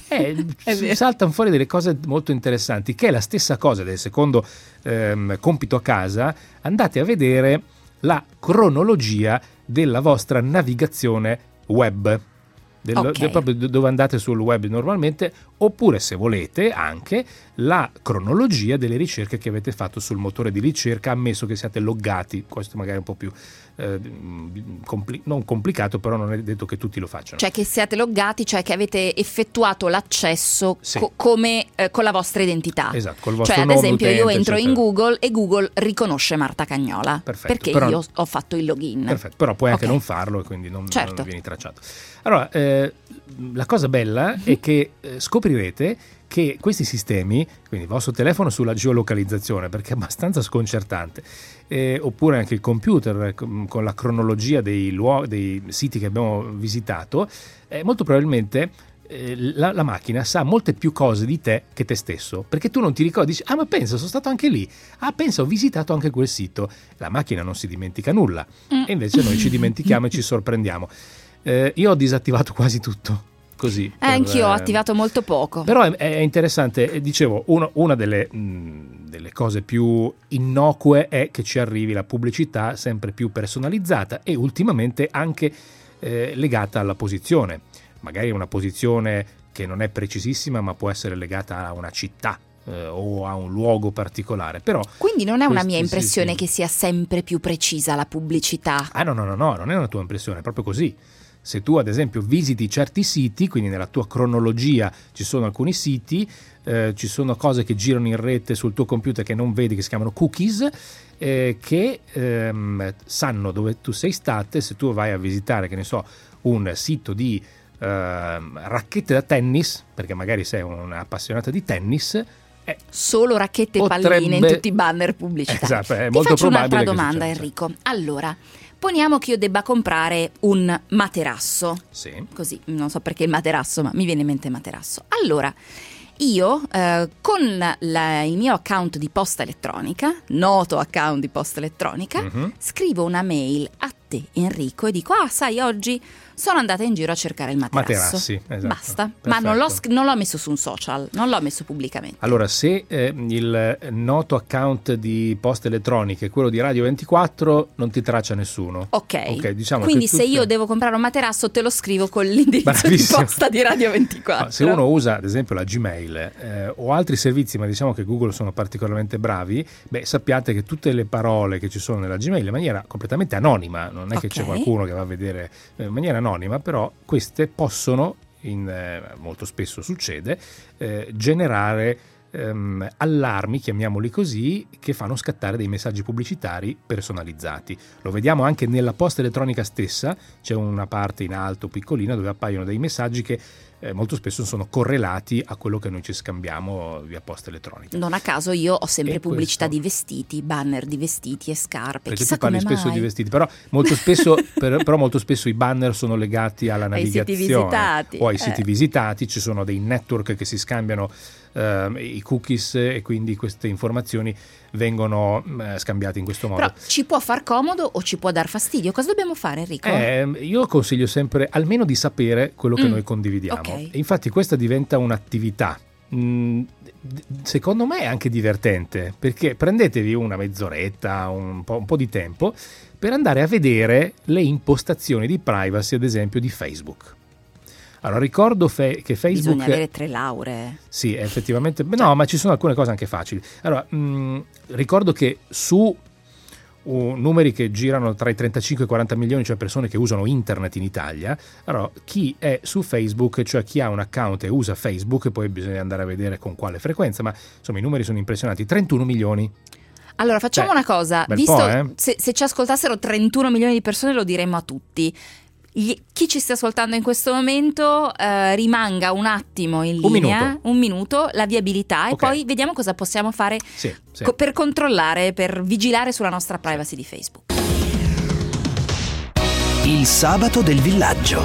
saltano fuori delle cose molto interessanti, che è la stessa cosa del secondo compito a casa. Andate a vedere la cronologia della vostra navigazione web, proprio dove andate sul web normalmente, oppure se volete anche la cronologia delle ricerche che avete fatto sul motore di ricerca, ammesso che siate loggati. Questo magari è un po' più non complicato, però non è detto che tutti lo facciano. Cioè che siate loggati, cioè che avete effettuato l'accesso come con la vostra identità. Esatto, col vostro cioè ad nome esempio utente, io entro eccetera. in Google e Google riconosce Marta Cagnola. Perfetto, perché però, io ho fatto il login. Perfetto, però puoi anche non farlo e quindi non vieni tracciato. Allora, la cosa bella è che scoprirete che questi sistemi, quindi il vostro telefono sulla geolocalizzazione, perché è abbastanza sconcertante, oppure anche il computer con la cronologia dei siti che abbiamo visitato, molto probabilmente la macchina sa molte più cose di te che te stesso, perché tu non ti ricordi, dici, ma pensa, sono stato anche lì, pensa, ho visitato anche quel sito. La macchina non si dimentica nulla, e invece noi ci dimentichiamo e ci sorprendiamo. Io ho disattivato quasi tutto. Così, anch'io ho attivato molto poco. Però è interessante, dicevo, una delle cose più innocue è che ci arrivi la pubblicità sempre più personalizzata e ultimamente anche legata alla posizione. Magari una posizione che non è precisissima, ma può essere legata a una città o a un luogo particolare. Però quindi non è una mia impressione che sia sempre più precisa la pubblicità. No, non è una tua impressione, è proprio così. Se tu ad esempio visiti certi siti, quindi nella tua cronologia ci sono alcuni siti, ci sono cose che girano in rete sul tuo computer che non vedi, che si chiamano cookies, che sanno dove tu sei stato. Se tu vai a visitare, che ne so, un sito di racchette da tennis, perché magari sei un'appassionata di tennis, solo racchette e palline in tutti i banner pubblicitari. Esatto, è Ti molto faccio probabile un'altra domanda, Enrico. Allora, poniamo che io debba comprare un materasso. Sì. Così, non so perché il materasso, ma mi viene in mente materasso. Allora, io con il mio account di posta elettronica, noto account di posta elettronica, scrivo una mail a te, Enrico, e dico, sai, oggi sono andata in giro a cercare il materasso. Materassi, esatto. Basta. Perfetto. Ma non l'ho messo su un social, non l'ho messo pubblicamente. Allora, se il noto account di posta elettronica è quello di Radio 24, non ti traccia nessuno. Ok, diciamo quindi che se io devo comprare un materasso te lo scrivo con l'indirizzo di posta di Radio 24. No, se uno usa ad esempio la Gmail o altri servizi, ma diciamo che Google sono particolarmente bravi, sappiate che tutte le parole che ci sono nella Gmail in maniera completamente anonima, non è che c'è qualcuno che va a vedere in maniera anonima, però queste possono, molto spesso succede, generare allarmi, chiamiamoli così, che fanno scattare dei messaggi pubblicitari personalizzati. Lo vediamo anche nella posta elettronica stessa, c'è una parte in alto piccolina dove appaiono dei messaggi che molto spesso sono correlati a quello che noi ci scambiamo via posta elettronica. Non a caso io ho sempre pubblicità di vestiti, banner di vestiti e scarpe. Perché chissà tu parli come spesso mai. di vestiti, però molto spesso i banner sono legati alla navigazione siti visitati, o ai siti visitati. Ci sono dei network che si scambiano i cookies e quindi queste informazioni vengono scambiate in questo modo. Però ci può far comodo o ci può dar fastidio? Cosa dobbiamo fare, Enrico? Io consiglio sempre almeno di sapere quello che noi condividiamo. Okay. E infatti questa diventa un'attività secondo me è anche divertente, perché prendetevi una mezz'oretta, un po' di tempo per andare a vedere le impostazioni di privacy, ad esempio di Facebook. Allora, ricordo che Facebook... Bisogna avere 3 lauree. Sì, effettivamente. No, ma ci sono alcune cose anche facili. Allora, ricordo che su numeri che girano tra i 35 e i 40 milioni, cioè persone che usano internet in Italia, allora chi è su Facebook, cioè chi ha un account e usa Facebook, poi bisogna andare a vedere con quale frequenza, ma insomma i numeri sono impressionanti, 31 milioni. Allora facciamo una cosa, visto se ci ascoltassero 31 milioni di persone lo diremmo a tutti. Chi ci sta ascoltando in questo momento rimanga un attimo in linea, un minuto, la viabilità, e poi vediamo cosa possiamo fare per controllare, per vigilare sulla nostra privacy di Facebook. Il sabato del villaggio.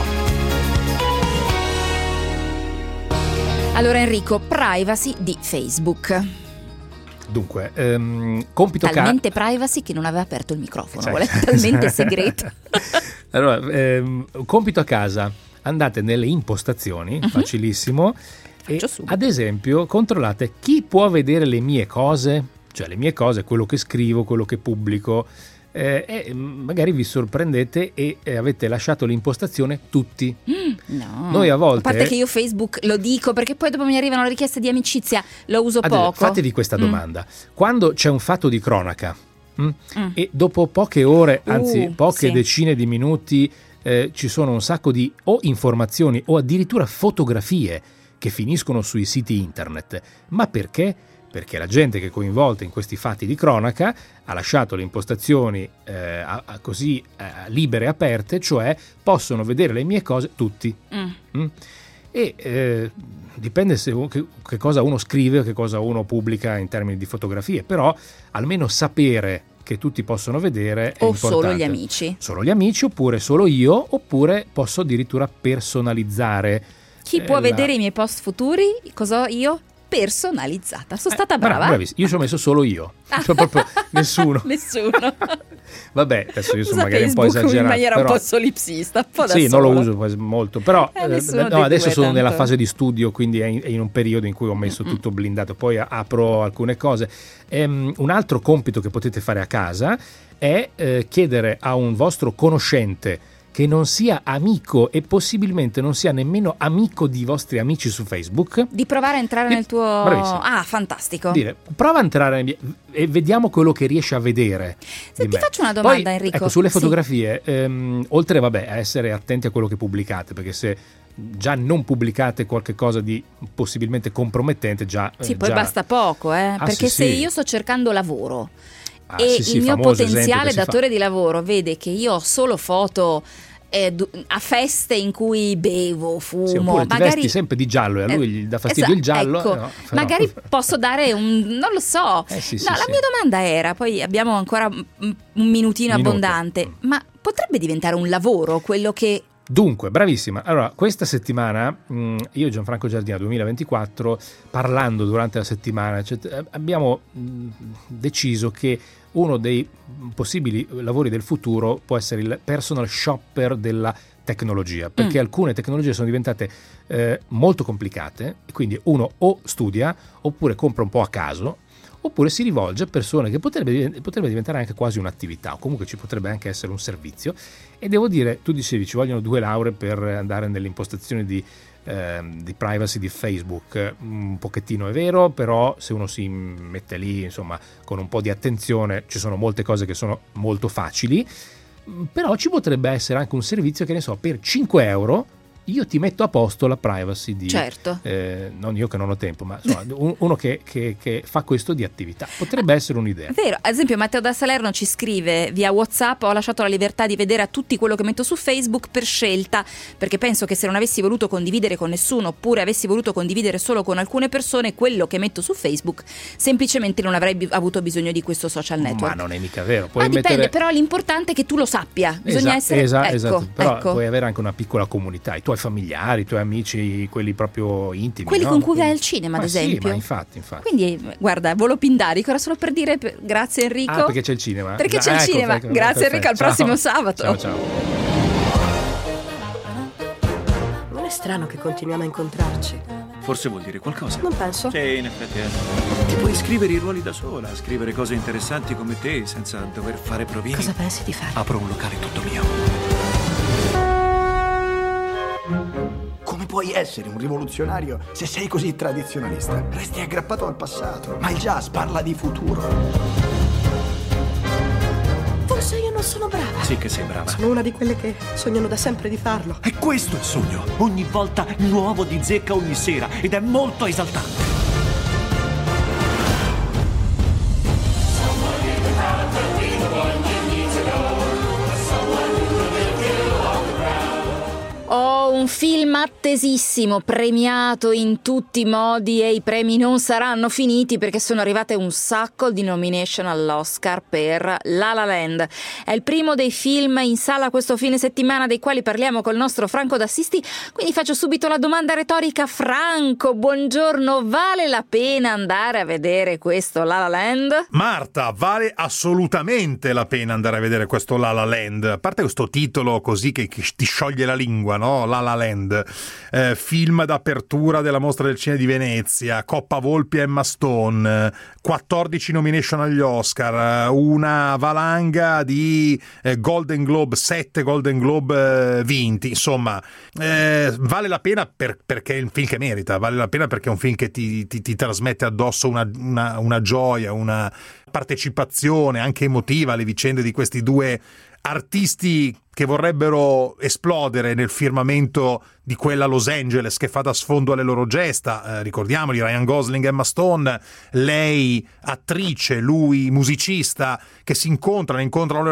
Allora Enrico, privacy di Facebook. Dunque, compito talmente privacy che non aveva aperto il microfono, talmente segreto. Allora, compito a casa, andate nelle impostazioni, facilissimo, e ad esempio controllate chi può vedere le mie cose, cioè le mie cose, quello che scrivo, quello che pubblico, e magari vi sorprendete e avete lasciato l'impostazione tutti. No, noi a volte, a parte che io Facebook lo dico perché poi dopo mi arrivano le richieste di amicizia, lo uso poco. Fatevi questa domanda: quando c'è un fatto di cronaca e dopo poche ore, anzi poche decine di minuti, ci sono un sacco di o informazioni o addirittura fotografie che finiscono sui siti internet, ma perché? Perché la gente che è coinvolta in questi fatti di cronaca ha lasciato le impostazioni così libere e aperte, cioè possono vedere le mie cose tutti. E dipende che cosa uno scrive o che cosa uno pubblica in termini di fotografie, però almeno sapere che tutti possono vedere è importante. O solo gli amici. Solo gli amici, oppure solo io, oppure posso addirittura personalizzare. Chi può vedere i miei post futuri? Cosa ho io? Personalizzata. Sono stata brava. Bravissima. Io ci ho messo solo io, cioè proprio nessuno. Nessuno. Vabbè, adesso io sono magari un po' esagerato. In maniera però... un po' solipsista, un po' da Sì, solo. non lo uso molto, però adesso sono nella fase di studio, quindi è in un periodo in cui ho messo tutto blindato, poi apro alcune cose. Un altro compito che potete fare a casa è chiedere a un vostro conoscente che non sia amico e possibilmente non sia nemmeno amico di vostri amici su Facebook, di provare a entrare nel tuo... Bravissimo. Ah, fantastico. Prova a entrare e vediamo quello che riesce a vedere. Se ti faccio una domanda, poi, Enrico. Ecco, sulle fotografie, oltre a essere attenti a quello che pubblicate, perché se già non pubblicate qualche cosa di possibilmente compromettente, Sì, poi basta poco, perché se io sto cercando lavoro e il mio potenziale datore di lavoro vede che io ho solo foto a feste in cui bevo, fumo, oppure magari ti vesti sempre di giallo e a lui gli dà fastidio il giallo, ecco, magari posso dare non lo so. La mia domanda era, poi abbiamo ancora un minutino abbondante, ma potrebbe diventare un lavoro quello che... Dunque, bravissima. Allora, questa settimana io e Gianfranco Giardina 2024, parlando durante la settimana, abbiamo deciso che uno dei possibili lavori del futuro può essere il personal shopper della tecnologia, perché alcune tecnologie sono diventate molto complicate e quindi uno o studia oppure compra un po' a caso, oppure si rivolge a persone che potrebbe diventare anche quasi un'attività, o comunque ci potrebbe anche essere un servizio. E devo dire, tu dicevi ci vogliono 2 lauree per andare nelle impostazioni di privacy di Facebook, un pochettino è vero, però se uno si mette lì insomma con un po' di attenzione ci sono molte cose che sono molto facili, però ci potrebbe essere anche un servizio che ne so, per 5 euro io ti metto a posto la privacy di... Certo. Non io che non ho tempo, ma insomma, uno che fa questo di attività. Potrebbe essere un'idea. Vero, ad esempio Matteo da Salerno ci scrive via WhatsApp: ho lasciato la libertà di vedere a tutti quello che metto su Facebook per scelta, perché penso che se non avessi voluto condividere con nessuno, oppure avessi voluto condividere solo con alcune persone quello che metto su Facebook, semplicemente non avrei avuto bisogno di questo social network. Ma non è mica vero. Puoi dipende, però l'importante è che tu lo sappia. Bisogna essere... Esatto. Però puoi avere anche una piccola comunità, i tuoi familiari, i tuoi amici, quelli proprio intimi. Quelli no? con cui vai al cinema, ad Sì, esempio. ma infatti. Quindi, guarda, volo pindarico, era solo per dire grazie Enrico. Ah, perché c'è il cinema. Perché c'è il cinema. Grazie perfetto. Enrico, al prossimo sabato. Ciao. Non è strano che continuiamo a incontrarci? Forse vuol dire qualcosa. Non penso. Sì, in effetti Ti puoi scrivere i ruoli da sola, scrivere cose interessanti come te senza dover fare provini. Cosa pensi di fare? Apro un locale tutto mio. Come puoi essere un rivoluzionario se sei così tradizionalista? Resti aggrappato al passato, ma il jazz parla di futuro. Forse io non sono brava. Sì che sei brava. Sono una di quelle che sognano da sempre di farlo. E questo è il sogno. Ogni volta nuovo di zecca ogni sera ed è molto esaltante. Un film attesissimo, premiato in tutti i modi, e i premi non saranno finiti perché sono arrivate un sacco di nomination all'Oscar per La La Land. È il primo dei film in sala questo fine settimana dei quali parliamo col nostro Franco D'Assisti, quindi faccio subito la domanda retorica. Franco, buongiorno, vale la pena andare a vedere questo La La Land? Marta, vale assolutamente la pena andare a vedere questo La La Land, a parte questo titolo così che ti scioglie la lingua, no? La La Land, film d'apertura della Mostra del Cinema di Venezia, Coppa Volpi a Emma Stone, 14 nomination agli Oscar, una valanga di Golden Globe, 7 Golden Globe vinti, insomma vale la pena perché è un film che merita, vale la pena perché è un film che ti trasmette addosso una gioia, una partecipazione anche emotiva alle vicende di questi due artisti che vorrebbero esplodere nel firmamento di quella Los Angeles che fa da sfondo alle loro gesta. Ricordiamoli, Ryan Gosling e Emma Stone, lei attrice, lui musicista, che si incontrano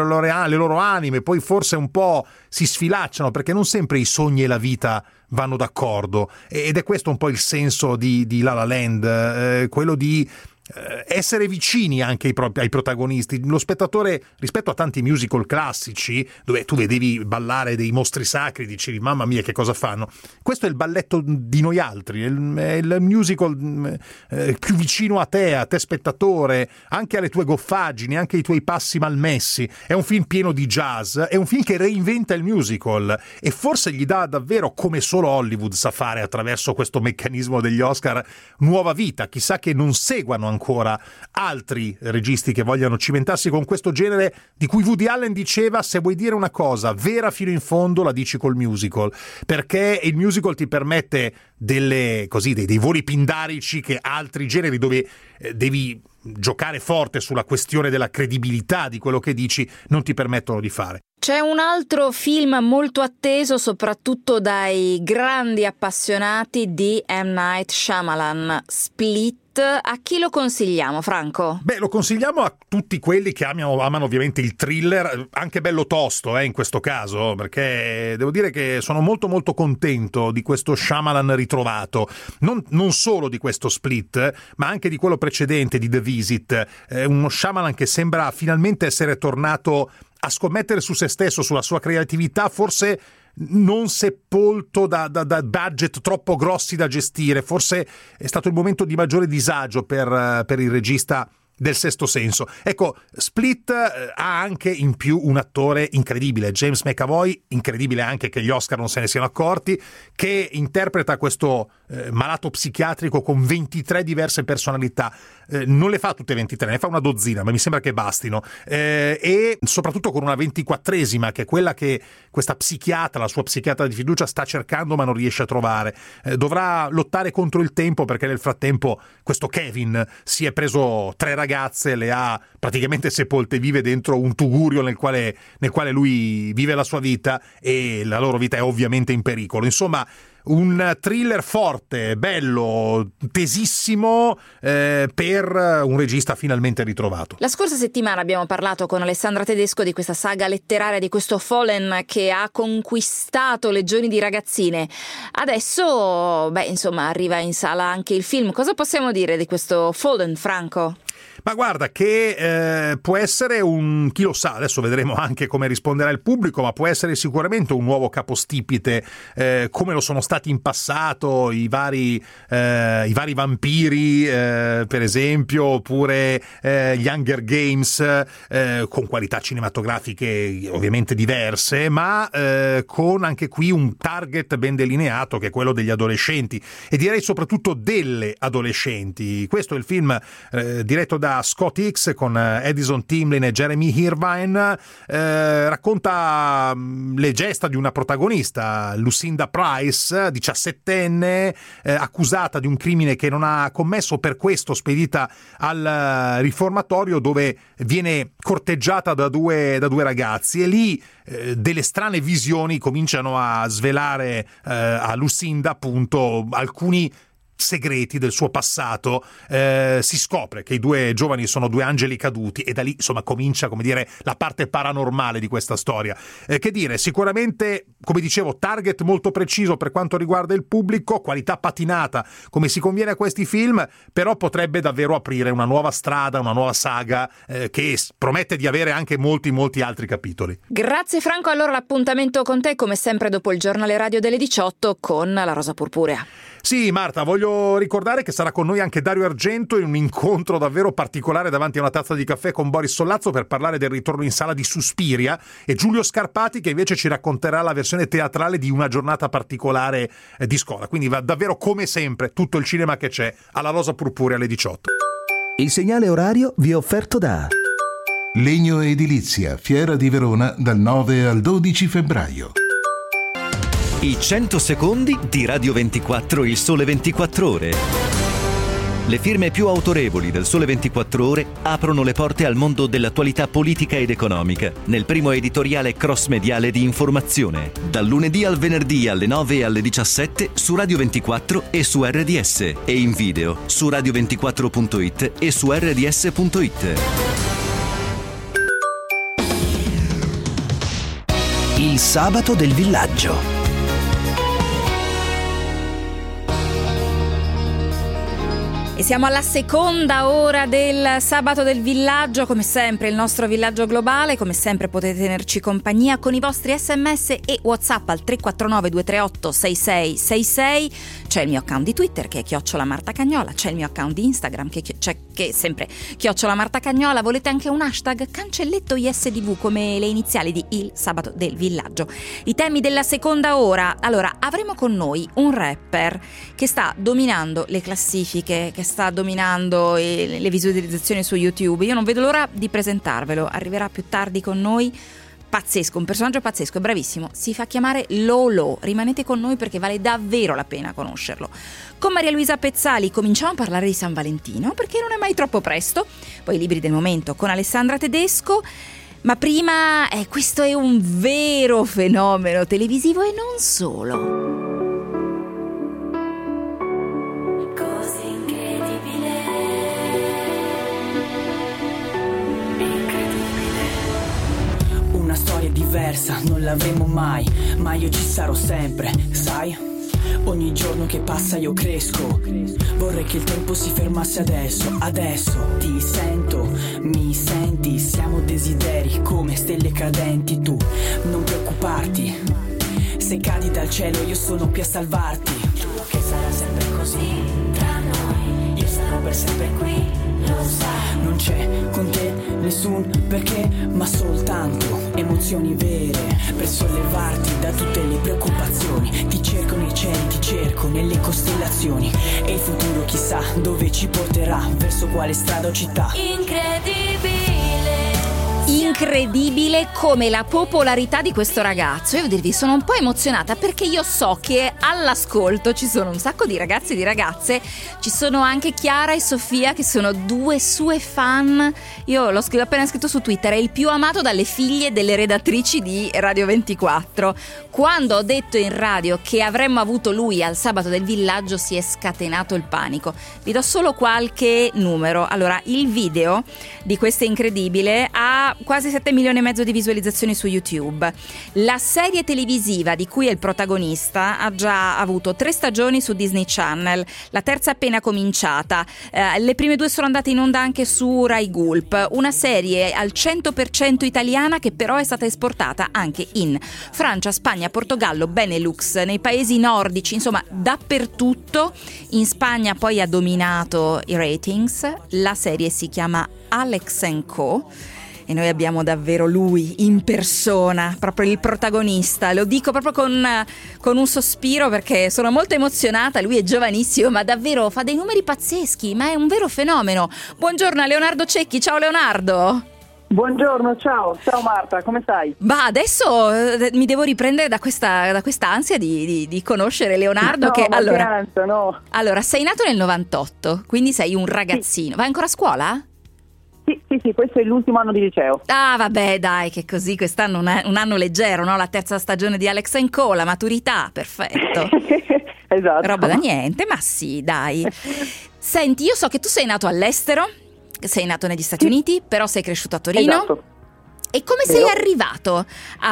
le loro anime, poi forse un po' si sfilacciano perché non sempre i sogni e la vita vanno d'accordo, ed è questo un po' il senso di La La Land, quello di essere vicini anche ai protagonisti. Lo spettatore, rispetto a tanti musical classici dove tu vedevi ballare dei mostri sacri, dicevi mamma mia che cosa fanno, questo è il balletto di noi altri, è il musical più vicino a te spettatore, anche alle tue goffaggini, anche ai tuoi passi malmessi. È un film pieno di jazz, è un film che reinventa il musical e forse gli dà davvero, come solo Hollywood sa fare attraverso questo meccanismo degli Oscar, nuova vita. Chissà che non seguano ancora altri registi che vogliano cimentarsi con questo genere, di cui Woody Allen diceva: se vuoi dire una cosa vera fino in fondo la dici col musical, perché il musical ti permette dei voli pindarici che altri generi, dove devi giocare forte sulla questione della credibilità di quello che dici, non ti permettono di fare. C'è un altro film molto atteso soprattutto dai grandi appassionati di M. Night Shyamalan, Split. A chi lo consigliamo, Franco? Beh, lo consigliamo a tutti quelli che amano ovviamente il thriller, anche bello tosto in questo caso, perché devo dire che sono molto molto contento di questo Shyamalan ritrovato, non solo di questo Split, ma anche di quello precedente, di The Visit. Uno Shyamalan che sembra finalmente essere tornato a scommettere su se stesso, sulla sua creatività, forse non sepolto da budget troppo grossi da gestire. Forse è stato il momento di maggiore disagio per il regista del Sesto Senso. Ecco, Split ha anche in più un attore incredibile, James McAvoy, incredibile anche che gli Oscar non se ne siano accorti, che interpreta questo malato psichiatrico con 23 diverse personalità. Non le fa tutte 23, ne fa una dozzina, ma mi sembra che bastino. E soprattutto con una 24esima, che è quella che questa psichiatra, la sua psichiatra di fiducia, sta cercando ma non riesce a trovare. Dovrà lottare contro il tempo, perché nel frattempo questo Kevin si è preso 3 ragazze, le ha praticamente sepolte vive dentro un tugurio nel quale lui vive la sua vita, e la loro vita è ovviamente in pericolo. Insomma, un thriller forte, bello, tesissimo, per un regista finalmente ritrovato. La scorsa settimana abbiamo parlato con Alessandra Tedesco di questa saga letteraria, di questo Fallen che ha conquistato legioni di ragazzine. Adesso, arriva in sala anche il film. Cosa possiamo dire di questo Fallen, Franco? Ma guarda che può essere chi lo sa, adesso vedremo anche come risponderà il pubblico, ma può essere sicuramente un nuovo capostipite, come lo sono stati in passato i vari vampiri, per esempio, oppure gli Hunger Games, con qualità cinematografiche ovviamente diverse, ma con anche qui un target ben delineato, che è quello degli adolescenti, e direi soprattutto delle adolescenti. Questo è il film diretto da Scott Hicks con Edison Timlin e Jeremy Irvine. Racconta le gesta di una protagonista, Lucinda Price, 17enne, accusata di un crimine che non ha commesso, per questo spedita al riformatorio, dove viene corteggiata da due ragazzi, e lì delle strane visioni cominciano a svelare a Lucinda appunto alcuni segreti del suo passato. Si scopre che i 2 giovani sono 2 angeli caduti, e da lì comincia, come dire, la parte paranormale di questa storia. Che dire, sicuramente, come dicevo, target molto preciso per quanto riguarda il pubblico, qualità patinata come si conviene a questi film, però potrebbe davvero aprire una nuova strada, una nuova saga, che promette di avere anche molti altri capitoli. Grazie Franco, allora l'appuntamento con te come sempre dopo il giornale radio delle 18 con La Rosa Purpurea. Sì, Marta, voglio ricordare che sarà con noi anche Dario Argento in un incontro davvero particolare davanti a una tazza di caffè con Boris Sollazzo, per parlare del ritorno in sala di Suspiria, e Giulio Scarpati che invece ci racconterà la versione teatrale di Una giornata particolare di scuola. Quindi va davvero, come sempre, tutto il cinema che c'è alla Rosa Purpurea alle 18. Il segnale orario vi è offerto da Legno Edilizia, Fiera di Verona, dal 9 al 12 febbraio. I 100 secondi di Radio 24, Il Sole 24 Ore. Le firme più autorevoli del Sole 24 Ore aprono le porte al mondo dell'attualità politica ed economica nel primo editoriale cross-mediale di informazione, dal lunedì al venerdì alle 9 e alle 17 su Radio 24 e su RDS, e in video su radio24.it e su rds.it. Il sabato del villaggio. E siamo alla seconda ora del sabato del villaggio, come sempre il nostro villaggio globale. Come sempre potete tenerci compagnia con i vostri sms e WhatsApp al 349 238 6666. C'è il mio account di Twitter che è @MartaCagnola, c'è il mio account di Instagram che è sempre @MartaCagnola. Volete anche un hashtag? Cancelletto ISDV, come le iniziali di Il Sabato del Villaggio. I temi della seconda ora. Allora, avremo con noi un rapper che sta dominando le classifiche, che sta dominando le visualizzazioni su YouTube. Io non vedo l'ora di presentarvelo, arriverà più tardi con noi. Pazzesco, un personaggio pazzesco, è bravissimo, si fa chiamare Lolo. Rimanete con noi perché vale davvero la pena conoscerlo. Con Maria Luisa Pezzali cominciamo a parlare di San Valentino, perché non è mai troppo presto. Poi i libri del momento con Alessandra Tedesco. Ma prima, questo è un vero fenomeno televisivo e non solo. Una storia diversa, non l'avremo mai, ma io ci sarò sempre, sai? Ogni giorno che passa io cresco, vorrei che il tempo si fermasse adesso ti sento, mi senti, siamo desideri come stelle cadenti, tu non preoccuparti, se cadi dal cielo io sono qui a salvarti, giuro che sarà sempre così, tra noi, io sarò per sempre qui, lo sai, non c'è con te nessun perché, ma soltanto emozioni vere per sollevarti da tutte le preoccupazioni. Ti cerco nei cieli, ti cerco nelle costellazioni, e il futuro chissà dove ci porterà, verso quale strada o città. Incredibile come la popolarità di questo ragazzo. Io devo dirvi, sono un po' emozionata perché io so che all'ascolto ci sono un sacco di ragazzi e di ragazze. Ci sono anche Chiara e Sofia che sono 2 sue fan. Io l'ho appena scritto su Twitter, è il più amato dalle figlie delle redattrici di Radio 24. Quando ho detto in radio che avremmo avuto lui al Sabato del Villaggio si è scatenato il panico. Vi do solo qualche numero. Allora, il video di questo incredibile ha quasi 7 milioni e mezzo di visualizzazioni su YouTube. La serie televisiva di cui è il protagonista ha già avuto 3 stagioni su Disney Channel, la terza appena cominciata, le prime 2 sono andate in onda anche su Rai Gulp, una serie al 100% italiana che però è stata esportata anche in Francia, Spagna, Portogallo, Benelux, nei paesi nordici, insomma dappertutto. In Spagna poi ha dominato i ratings. La serie si chiama Alex & Co. E noi abbiamo davvero lui in persona, proprio il protagonista. Lo dico proprio con un sospiro perché sono molto emozionata. Lui è giovanissimo, ma davvero fa dei numeri pazzeschi, ma è un vero fenomeno. Buongiorno a Leonardo Cecchi. Ciao Leonardo. Buongiorno, ciao Marta, come stai? Ma adesso mi devo riprendere da questa ansia di conoscere Leonardo. No, che allora, sei nato nel 98, quindi sei un ragazzino. Sì. Vai ancora a scuola? Sì, questo è l'ultimo anno di liceo. Ah, vabbè, dai, che così quest'anno un anno leggero, no? La terza stagione di Alex & Co, la maturità, perfetto. Esatto. Roba da niente, ma sì, dai. Senti, io so che tu sei nato all'estero, sei nato negli Stati Uniti, però sei cresciuto a Torino. Esatto. E come sei arrivato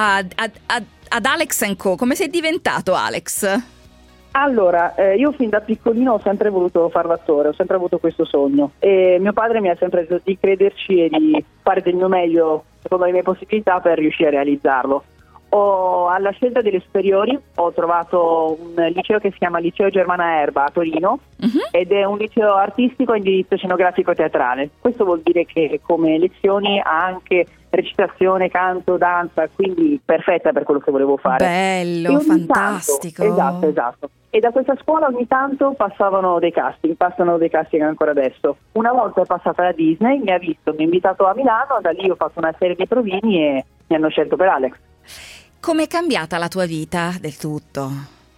ad Alex & Co? Come sei diventato Alex? Allora, io fin da piccolino ho sempre voluto fare l'attore, ho sempre avuto questo sogno e mio padre mi ha sempre detto di crederci e di fare del mio meglio secondo le mie possibilità per riuscire a realizzarlo. Alla scelta delle superiori ho trovato un liceo che si chiama Liceo Germana Erba a Torino, ed è un liceo artistico a indirizzo scenografico teatrale. Questo vuol dire che come lezioni ha anche recitazione, canto, danza, quindi perfetta per quello che volevo fare. Bello, fantastico. Esatto. E da questa scuola ogni tanto passano dei casting ancora adesso. Una volta è passata la Disney, mi ha visto, mi ha invitato a Milano, da lì ho fatto una serie di provini e mi hanno scelto per Alex. Com'è cambiata la tua vita del tutto?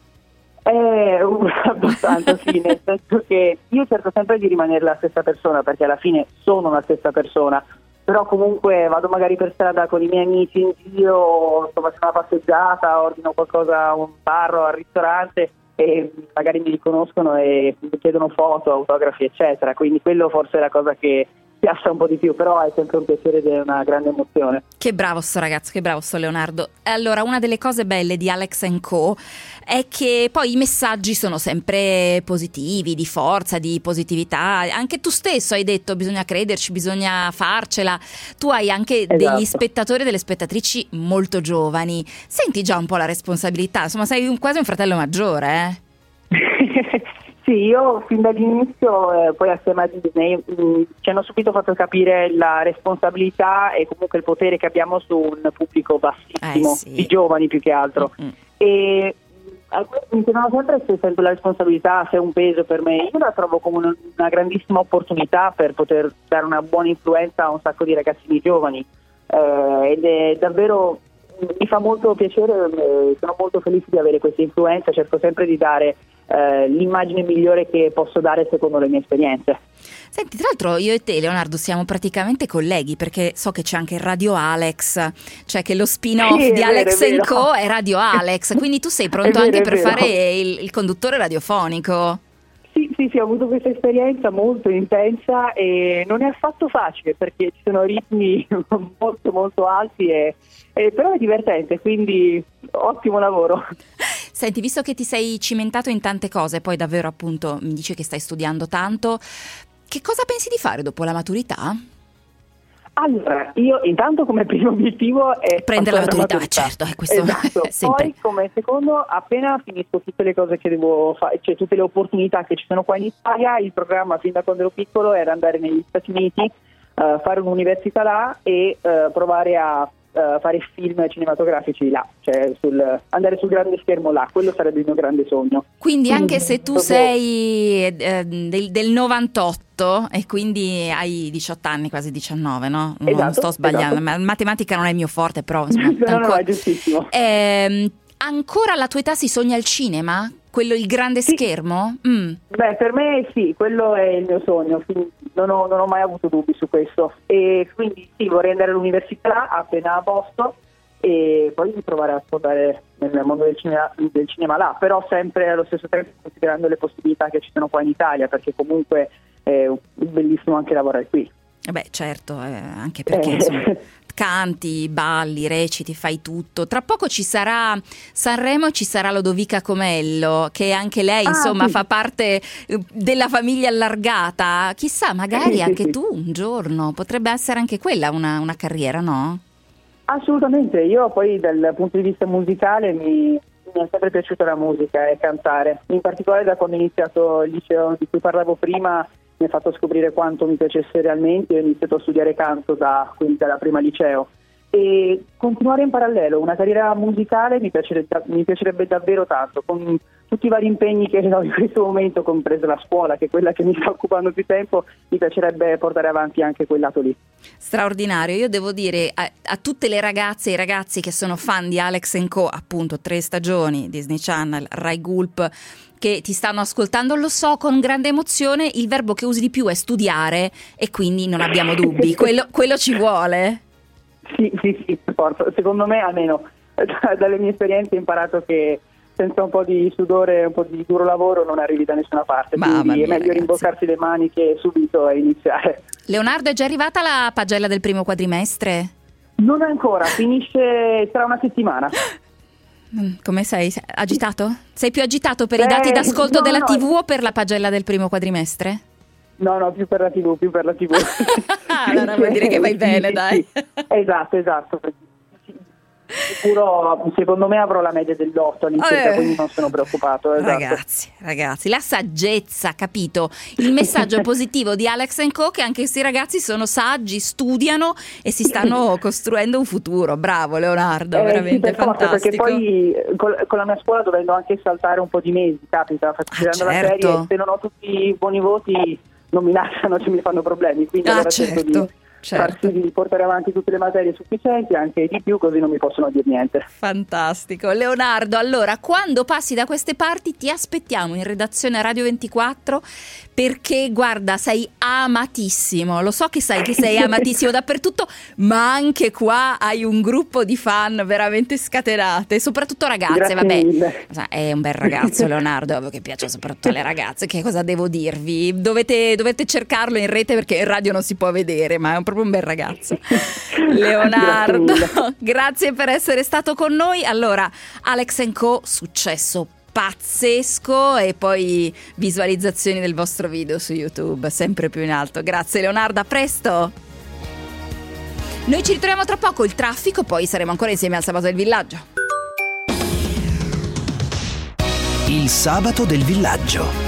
Abbastanza sì, nel senso che io cerco sempre di rimanere la stessa persona, perché alla fine sono la stessa persona, però comunque vado magari per strada con i miei amici in giro, sto facendo una passeggiata, ordino qualcosa a un bar o al ristorante e magari mi riconoscono e mi chiedono foto, autografi eccetera, quindi quello forse è la cosa che piaccia un po' di più, però è sempre un piacere ed è una grande emozione. Che bravo sto ragazzo, che bravo sto Leonardo. Allora, una delle cose belle di Alex & Co è che poi i messaggi sono sempre positivi, di forza, di positività. Anche tu stesso hai detto bisogna crederci, bisogna farcela. Tu hai anche degli spettatori e delle spettatrici molto giovani. Senti già un po' la responsabilità, insomma sei quasi un fratello maggiore, Sì, io fin dall'inizio, poi assieme a Disney, ci hanno subito fatto capire la responsabilità e comunque il potere che abbiamo su un pubblico bassissimo, di giovani più che altro. E alcuni mi chiedono sempre se sento la responsabilità, se è un peso per me. Io la trovo come una grandissima opportunità per poter dare una buona influenza a un sacco di ragazzini giovani. Ed è davvero, mi fa molto piacere, sono molto felice di avere questa influenza, cerco sempre di dare l'immagine migliore che posso dare secondo le mie esperienze. Senti, tra l'altro io e te Leonardo siamo praticamente colleghi, perché so che c'è anche Radio Alex, cioè che lo spin-off di Alex & Co è Radio Alex, quindi tu sei pronto anche per fare il conduttore radiofonico. Sì, ho avuto questa esperienza molto intensa e non è affatto facile perché ci sono ritmi molto molto alti però è divertente, quindi ottimo lavoro. Senti, visto che ti sei cimentato in tante cose, poi davvero appunto mi dici che stai studiando tanto, che cosa pensi di fare dopo la maturità? Allora, io intanto come primo obiettivo è prendere la maturità, certo, è questo. Esatto. Poi come secondo, appena finisco tutte le cose che devo fare, cioè tutte le opportunità che ci sono qua in Italia, il programma fin da quando ero piccolo era andare negli Stati Uniti, fare un'università là e provare a fare film cinematografici là, cioè andare sul grande schermo là, quello sarebbe il mio grande sogno. Quindi anche se tu sei del 98 e quindi hai 18 anni, quasi 19, no? Non Esatto, sto sbagliando, esatto. matematica non è il mio forte, però insomma, no, è giustissimo. Ancora alla tua età si sogna il cinema? Quello, il grande schermo? Beh, per me sì, quello è il mio sogno, non ho mai avuto dubbi su questo, e quindi sì, vorrei andare all'università appena a posto e poi provare a sfondare nel mondo del cinema là, però sempre allo stesso tempo considerando le possibilità che ci sono qua in Italia, perché comunque è bellissimo anche lavorare qui. Beh, certo, anche perché insomma, canti, balli, reciti, fai tutto. Tra poco ci sarà Sanremo e ci sarà Lodovica Comello, che anche lei insomma sì, fa parte della famiglia allargata. Chissà, magari anche tu un giorno, potrebbe essere anche quella una carriera, no? Assolutamente, io poi dal punto di vista musicale mi è sempre piaciuta la musica e cantare, in particolare da quando ho iniziato il liceo di cui parlavo prima. Mi ha fatto scoprire quanto mi piacesse realmente e ho iniziato a studiare canto quindi dalla prima liceo, e continuare in parallelo una carriera musicale mi piacerebbe davvero tanto, con tutti i vari impegni che ho in questo momento, compresa la scuola, che è quella che mi sta occupando più tempo. Mi piacerebbe portare avanti anche quel lato lì. Straordinario. Io devo dire a tutte le ragazze e i ragazzi che sono fan di Alex & Co, appunto 3 stagioni, Disney Channel, Rai Gulp, che ti stanno ascoltando, lo so, con grande emozione, il verbo che usi di più è studiare e quindi non abbiamo dubbi, quello ci vuole. Sì, per forza. Secondo me, almeno dalle mie esperienze, ho imparato che senza un po' di sudore, un po' di duro lavoro non arrivi da nessuna parte, quindi è meglio rimboccarsi le maniche subito e iniziare. Leonardo, è già arrivata la pagella del primo quadrimestre? Non ancora, finisce tra una settimana. Come sei? Agitato? Sei più agitato per i dati d'ascolto della TV o per la pagella del primo quadrimestre? No, più per la TV. Allora vuol dire che vai bene, dai. Sì. Esatto. Sicuro, secondo me avrò la media dell'8 all'inizio, quindi non sono preoccupato. Esatto. Ragazzi, la saggezza, capito? Il messaggio positivo di Alex & Co, che anche questi ragazzi sono saggi, studiano e si stanno costruendo un futuro. Bravo Leonardo, veramente fantastico. Perché poi con la mia scuola, dovendo anche saltare un po' di mesi, capita, facendo la serie, se non ho tutti i buoni voti non mi lasciano, mi fanno problemi, quindi allora cerco di portare avanti tutte le materie sufficienti, anche di più, così non mi possono dire niente. Fantastico. Leonardo, allora quando passi da queste parti ti aspettiamo in redazione Radio 24, perché guarda, sei amatissimo, lo so che sei amatissimo dappertutto, ma anche qua hai un gruppo di fan veramente scatenate, soprattutto ragazze. Grazie mille. È un bel ragazzo Leonardo, ovvio che piace soprattutto alle ragazze, che cosa devo dirvi? Dovete cercarlo in rete perché in radio non si può vedere, ma è proprio un bel ragazzo. Leonardo, grazie per essere stato con noi. Allora, Alex & Co, successo pazzesco, e poi visualizzazioni del vostro video su YouTube sempre più in alto. Grazie Leonardo, a presto. Noi ci ritroviamo tra poco, il traffico, poi saremo ancora insieme al Sabato del Villaggio. Il Sabato del Villaggio.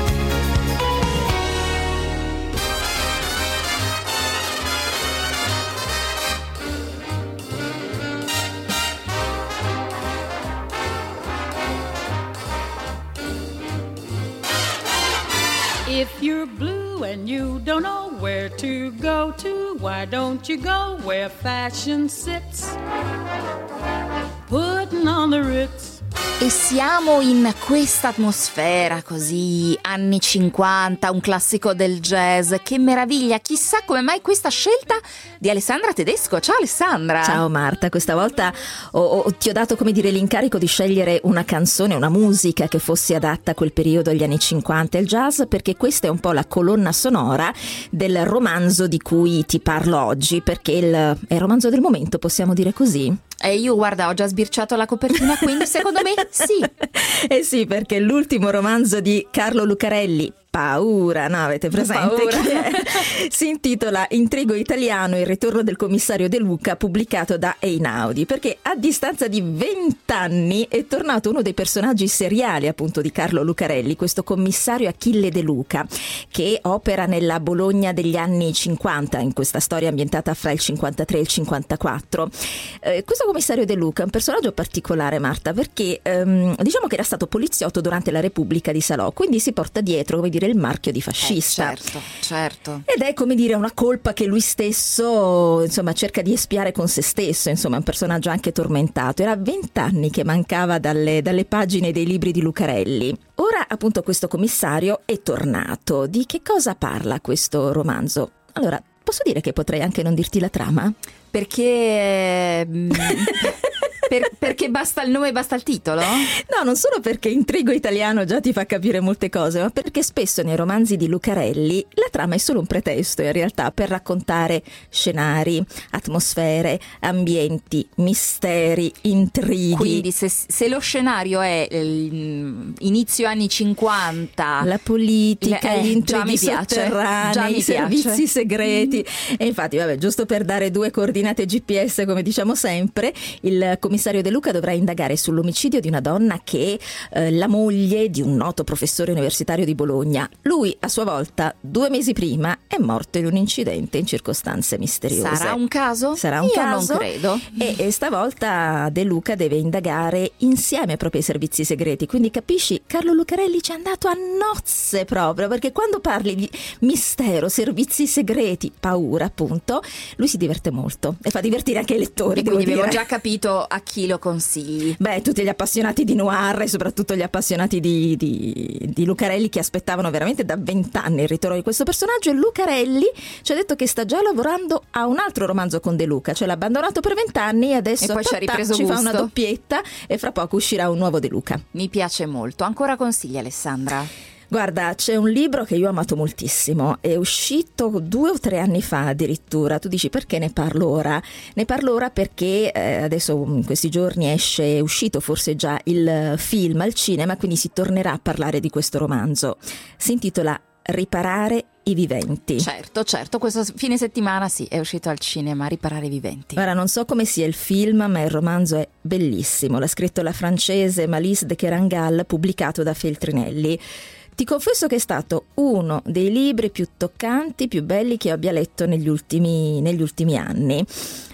If you're blue and you don't know where to go to, why don't you go where fashion sits, putting on the Ritz. E siamo in questa atmosfera così anni 50, un classico del jazz. Che meraviglia, chissà come mai questa scelta di Alessandra Tedesco. Ciao Alessandra. Ciao Marta, questa volta ti ho dato, come dire, l'incarico di scegliere una canzone, una musica che fosse adatta a quel periodo, agli anni 50 e il jazz, perché questa è un po' la colonna sonora del romanzo di cui ti parlo oggi, perché è il romanzo del momento, possiamo dire così? E io guarda, ho già sbirciato la copertina, quindi secondo me sì. Eh sì, perché l'ultimo romanzo di Carlo Lucarelli, paura, no? Avete presente che è? Si intitola Intrigo italiano, il ritorno del commissario De Luca, pubblicato da Einaudi, perché a distanza di 20 anni è tornato uno dei personaggi seriali appunto di Carlo Lucarelli, questo commissario Achille De Luca, che opera nella Bologna degli anni 50, in questa storia ambientata fra il 53 e il 54. Questo commissario De Luca è un personaggio particolare, Marta, perché diciamo che era stato poliziotto durante la Repubblica di Salò, quindi si porta dietro, come dire, il marchio di fascista. Certo. Ed è, come dire, una colpa che lui stesso, insomma, cerca di espiare con se stesso, insomma, è un personaggio anche tormentato. Era 20 anni che mancava dalle pagine dei libri di Lucarelli. Ora, appunto, questo commissario è tornato. Di che cosa parla questo romanzo? Allora, posso dire che potrei anche non dirti la trama? Perché basta il nome e basta il titolo? No, non solo perché Intrigo italiano già ti fa capire molte cose, ma perché spesso nei romanzi di Lucarelli la trama è solo un pretesto in realtà per raccontare scenari, atmosfere, ambienti, misteri, intrighi. Quindi se lo scenario è inizio anni 50, la politica, gli intrighi sotterranei, i servizi segreti, e infatti vabbè, giusto per dare 2 coordinate GPS come diciamo sempre, il commissario De Luca dovrà indagare sull'omicidio di una donna che è la moglie di un noto professore universitario di Bologna. Lui, a sua volta, 2 mesi prima, è morto in un incidente in circostanze misteriose. Sarà un caso? Sarà un Io caso? non credo. E stavolta De Luca deve indagare insieme proprio ai servizi segreti. Quindi capisci, Carlo Lucarelli ci è andato a nozze proprio, perché quando parli di mistero, servizi segreti, paura appunto, lui si diverte molto e fa divertire anche i lettori. E quindi avevo già capito a chi lo consigli. Beh, tutti gli appassionati di noir e soprattutto gli appassionati di Lucarelli, che aspettavano veramente da 20 anni il ritorno di questo personaggio. E Lucarelli ci ha detto che sta già lavorando a un altro romanzo con De Luca, cioè l'ha abbandonato per 20 anni e adesso poi ci ha ripreso ci fa gusto. una doppietta e fra poco uscirà un nuovo De Luca. Mi piace molto. Ancora consigli, Alessandra? Guarda, c'è un libro che io ho amato moltissimo, è uscito 2 o 3 anni fa addirittura. Tu dici perché ne parlo ora? Ne parlo ora perché adesso in questi giorni è uscito forse già il film al cinema, quindi si tornerà a parlare di questo romanzo. Si intitola Riparare i viventi. Certo, questo fine settimana sì, è uscito al cinema, Riparare i viventi. Ora non so come sia il film, ma il romanzo è bellissimo. L'ha scritto la francese Malice de Kerangal, pubblicato da Feltrinelli. Ti confesso che è stato uno dei libri più toccanti, più belli che io abbia letto negli ultimi anni.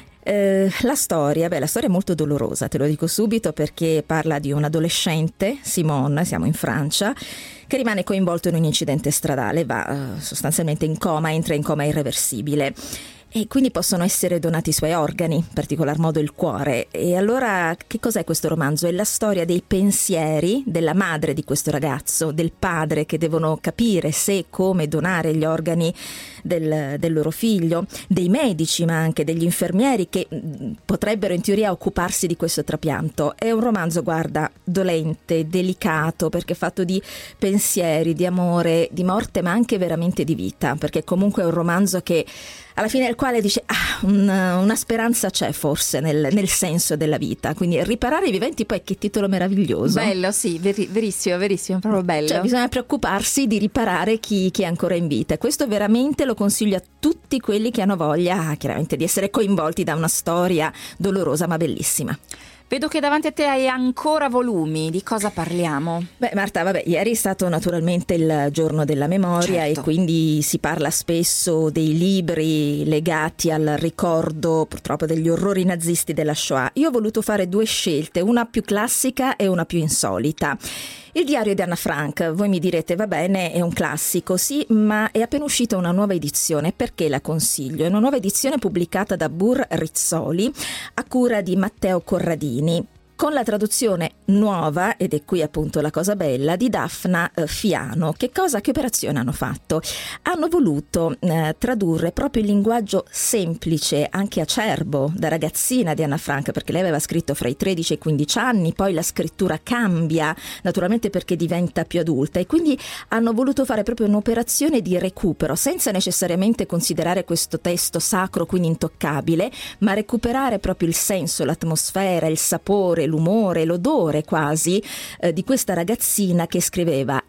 La storia è molto dolorosa, te lo dico subito, perché parla di un adolescente, Simone, siamo in Francia, che rimane coinvolto in un incidente stradale, va sostanzialmente in coma, entra in coma irreversibile. E quindi possono essere donati i suoi organi, in particolar modo il cuore. E allora che cos'è questo romanzo? È la storia dei pensieri della madre di questo ragazzo, del padre, che devono capire se e come donare gli organi del loro figlio, dei medici ma anche degli infermieri che potrebbero in teoria occuparsi di questo trapianto. È un romanzo, guarda, dolente, delicato, perché è fatto di pensieri, di amore, di morte, ma anche veramente di vita, perché comunque è un romanzo che alla fine del quale dice una speranza c'è forse nel senso della vita. Quindi Riparare i viventi, poi che titolo meraviglioso. Bello, sì, verissimo, proprio bello. Cioè bisogna preoccuparsi di riparare chi è ancora in vita. Questo veramente lo consiglio a tutti quelli che hanno voglia chiaramente di essere coinvolti da una storia dolorosa ma bellissima. Vedo che davanti a te hai ancora volumi, di cosa parliamo? Beh Marta, ieri è stato naturalmente il giorno della memoria, certo, e quindi si parla spesso dei libri legati al ricordo purtroppo degli orrori nazisti della Shoah. Io ho voluto fare 2 scelte, una più classica e una più insolita. Il diario di Anna Frank, voi mi direte va bene, è un classico, sì, ma è appena uscita una nuova edizione. Perché la consiglio? È una nuova edizione pubblicata da Bur Rizzoli a cura di Matteo Corradini, con la traduzione nuova, ed è qui appunto la cosa bella, di Daphna Fiano. Che operazione hanno fatto? Hanno voluto tradurre proprio il linguaggio semplice, anche acerbo, da ragazzina di Anna Frank, perché lei aveva scritto fra i 13 e i 15 anni, poi la scrittura cambia, naturalmente perché diventa più adulta, e quindi hanno voluto fare proprio un'operazione di recupero, senza necessariamente considerare questo testo sacro, quindi intoccabile, ma recuperare proprio il senso, l'atmosfera, il sapore, l'umore, l'odore quasi di questa ragazzina che scriveva e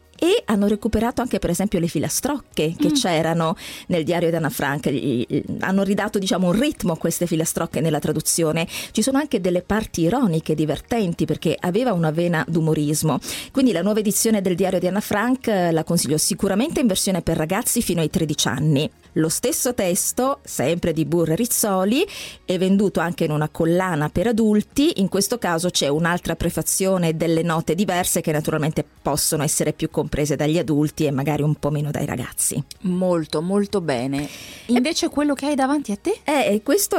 hanno recuperato anche per esempio le filastrocche che c'erano nel diario di Anna Frank, hanno ridato diciamo un ritmo a queste filastrocche nella traduzione. Ci sono anche delle parti ironiche, divertenti, perché aveva una vena d'umorismo. Quindi la nuova edizione del diario di Anna Frank la consiglio sicuramente in versione per ragazzi fino ai 13 anni. Lo stesso testo, sempre di Burr Rizzoli, è venduto anche in una collana per adulti. In questo caso c'è un'altra prefazione, delle note diverse che naturalmente possono essere più comprese dagli adulti e magari un po' meno dai ragazzi. Molto, molto bene. Invece quello che hai davanti a te? Questo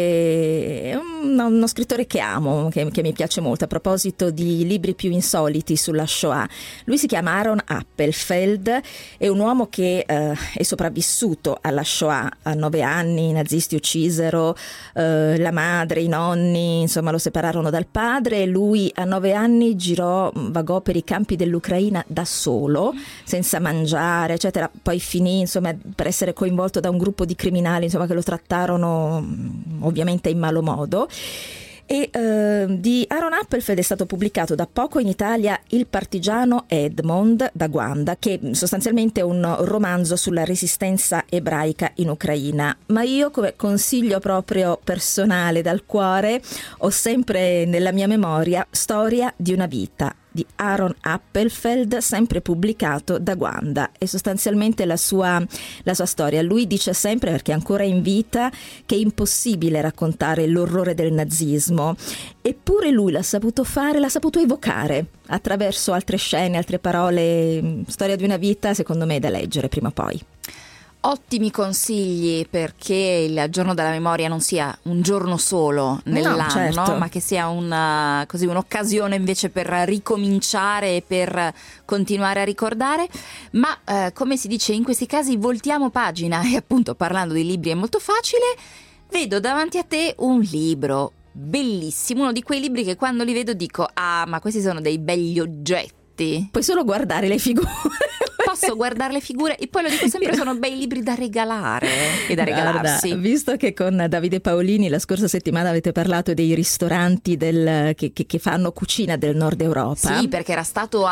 è uno scrittore che amo, che mi piace molto, a proposito di libri più insoliti sulla Shoah. Lui si chiama Aaron Appelfeld, è un uomo che è sopravvissuto alla Shoah. A 9 anni i nazisti uccisero la madre, i nonni, insomma lo separarono dal padre, e lui a 9 anni vagò per i campi dell'Ucraina da solo, senza mangiare eccetera. Poi finì insomma per essere coinvolto da un gruppo di criminali insomma che lo trattarono ovviamente in malo modo. E di Aaron Appelfeld è stato pubblicato da poco in Italia Il partigiano Edmond da Guanda, che sostanzialmente è un romanzo sulla resistenza ebraica in Ucraina. Ma io, come consiglio proprio personale dal cuore, ho sempre nella mia memoria Storia di una vita di Aaron Appelfeld, sempre pubblicato da Guanda. È sostanzialmente la sua storia. Lui dice sempre, perché è ancora in vita, che è impossibile raccontare l'orrore del nazismo, eppure lui l'ha saputo fare, l'ha saputo evocare attraverso altre scene, altre parole. Storia di una vita, secondo me è da leggere prima o poi. Ottimi consigli, perché il giorno della memoria non sia un giorno solo nell'anno, certo, ma che sia un'occasione invece per ricominciare e per continuare a ricordare. Ma come si dice in questi casi, voltiamo pagina, e appunto parlando di libri è molto facile. Vedo davanti a te un libro bellissimo, uno di quei libri che quando li vedo dico: ah, ma questi sono dei begli oggetti. Puoi solo guardare le figure. Posso guardare le figure, e poi lo dico sempre, sono bei libri da regalare e da regalarsi. Guarda, visto che con Davide Paolini la scorsa settimana avete parlato dei ristoranti che fanno cucina del Nord Europa. Sì, perché era stato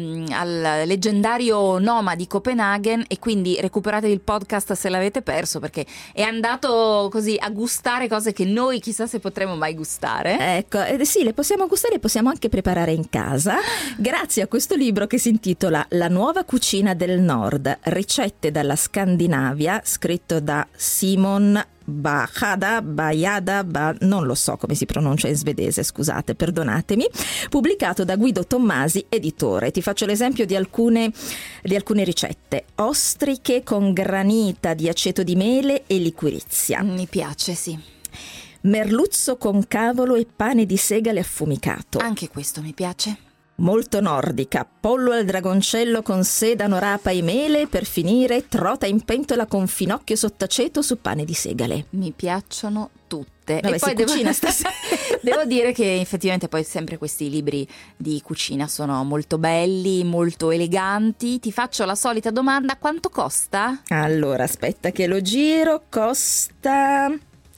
al leggendario Noma di Copenaghen, e quindi recuperatevi il podcast se l'avete perso, perché è andato così a gustare cose che noi chissà se potremo mai gustare. Ecco, sì, le possiamo gustare e possiamo anche preparare in casa, grazie a questo libro che si intitola La nuova cucina del Nord, ricette dalla Scandinavia, scritto da Simon Bajada, non lo so come si pronuncia in svedese, scusate, perdonatemi, pubblicato da Guido Tommasi, editore. Ti faccio l'esempio di alcune ricette: ostriche con granita di aceto di mele e liquirizia. Mi piace, sì. Merluzzo con cavolo e pane di segale affumicato. Anche questo mi piace. Molto nordica: pollo al dragoncello con sedano, rapa e mele, per finire trota in pentola con finocchio sott'aceto su pane di segale. Mi piacciono tutte. Vabbè, e poi cucina stasera. Devo dire che effettivamente poi sempre questi libri di cucina sono molto belli, molto eleganti. Ti faccio la solita domanda: quanto costa? Allora, aspetta che lo giro. Costa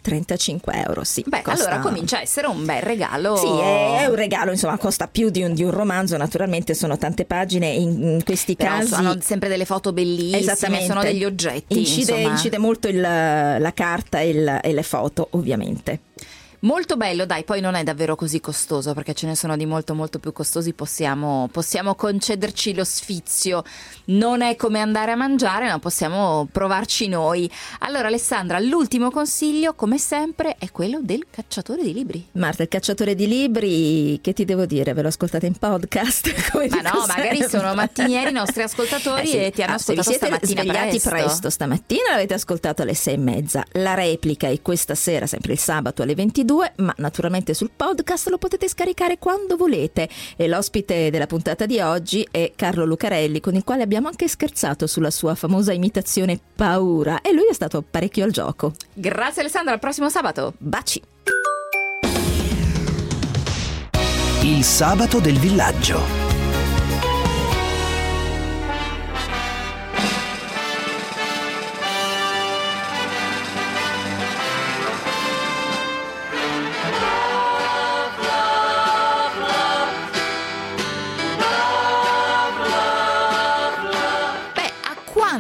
35 euro, sì. Beh, costa... allora comincia a essere un bel regalo. Sì, è un regalo, insomma, costa più di un romanzo, naturalmente sono tante pagine, in questi però casi sono sempre delle foto bellissime, sono degli oggetti. Incide molto la carta e le foto, ovviamente. Molto bello, dai, poi non è davvero così costoso, perché ce ne sono di molto molto più costosi, possiamo concederci lo sfizio. Non è come andare a mangiare, ma possiamo provarci noi. Allora Alessandra, l'ultimo consiglio, come sempre, è quello del cacciatore di libri. Marta, il cacciatore di libri, che ti devo dire? Ve lo ascoltate in podcast? Come ma no, magari sono mattinieri i nostri ascoltatori e ti hanno ascoltato stamattina presto. Stamattina l'avete ascoltato alle 6:30. La replica è questa sera, sempre il sabato alle 22. Ma naturalmente sul podcast lo potete scaricare quando volete, e l'ospite della puntata di oggi è Carlo Lucarelli, con il quale abbiamo anche scherzato sulla sua famosa imitazione Paura, e lui è stato parecchio al gioco. Grazie Alessandra, al prossimo sabato. Baci. Il sabato del villaggio.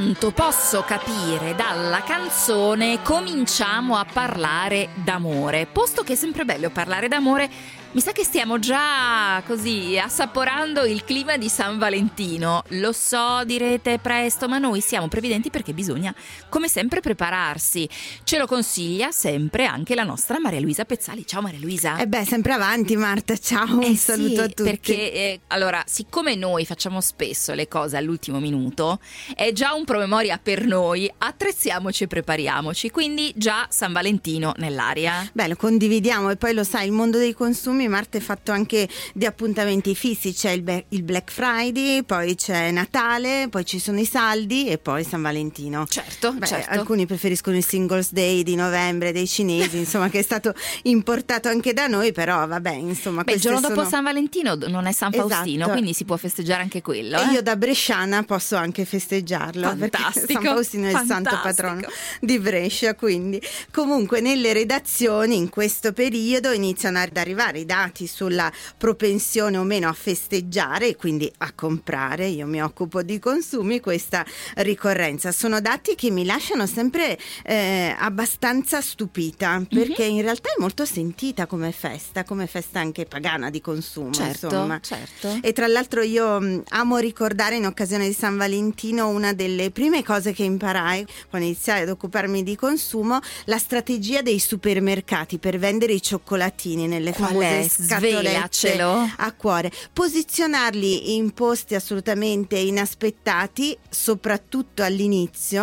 quanto posso capire dalla canzone, cominciamo a parlare d'amore. Posto che è sempre bello parlare d'amore, mi sa che stiamo già così assaporando il clima di San Valentino. Lo so, direte presto, ma noi siamo previdenti perché bisogna, come sempre, prepararsi. Ce lo consiglia sempre anche la nostra Maria Luisa Pezzali. Ciao Maria Luisa. Sempre avanti Marta, ciao, un saluto a tutti. Perché allora, siccome noi facciamo spesso le cose all'ultimo minuto, è già un promemoria per noi, attrezziamoci e prepariamoci, quindi già San Valentino nell'aria. Beh, lo condividiamo e poi lo sai, il mondo dei consumi, Marta, è fatto anche di appuntamenti fissi, c'è il Black Friday, poi c'è Natale, poi ci sono i saldi e poi San Valentino. Certo. Alcuni preferiscono il Singles Day di novembre dei cinesi, insomma, che è stato importato anche da noi, però vabbè, insomma. Il giorno dopo San Valentino non è San Faustino, esatto. Quindi si può festeggiare anche quello. E io da bresciana posso anche festeggiarlo. Fantastico. Perché San Faustino è il santo patrono di Brescia, quindi comunque nelle redazioni in questo periodo iniziano ad arrivare i dati sulla propensione o meno a festeggiare e quindi a comprare. Io mi occupo di consumi, questa ricorrenza. Sono dati che mi lasciano sempre abbastanza stupita, perché in realtà è molto sentita come festa anche pagana di consumo. Certo. E tra l'altro io amo ricordare in occasione di San Valentino una delle prime cose che imparai quando iniziai ad occuparmi di consumo, la strategia dei supermercati per vendere i cioccolatini nelle famose scatolette a cuore, posizionarli in posti assolutamente inaspettati, soprattutto all'inizio,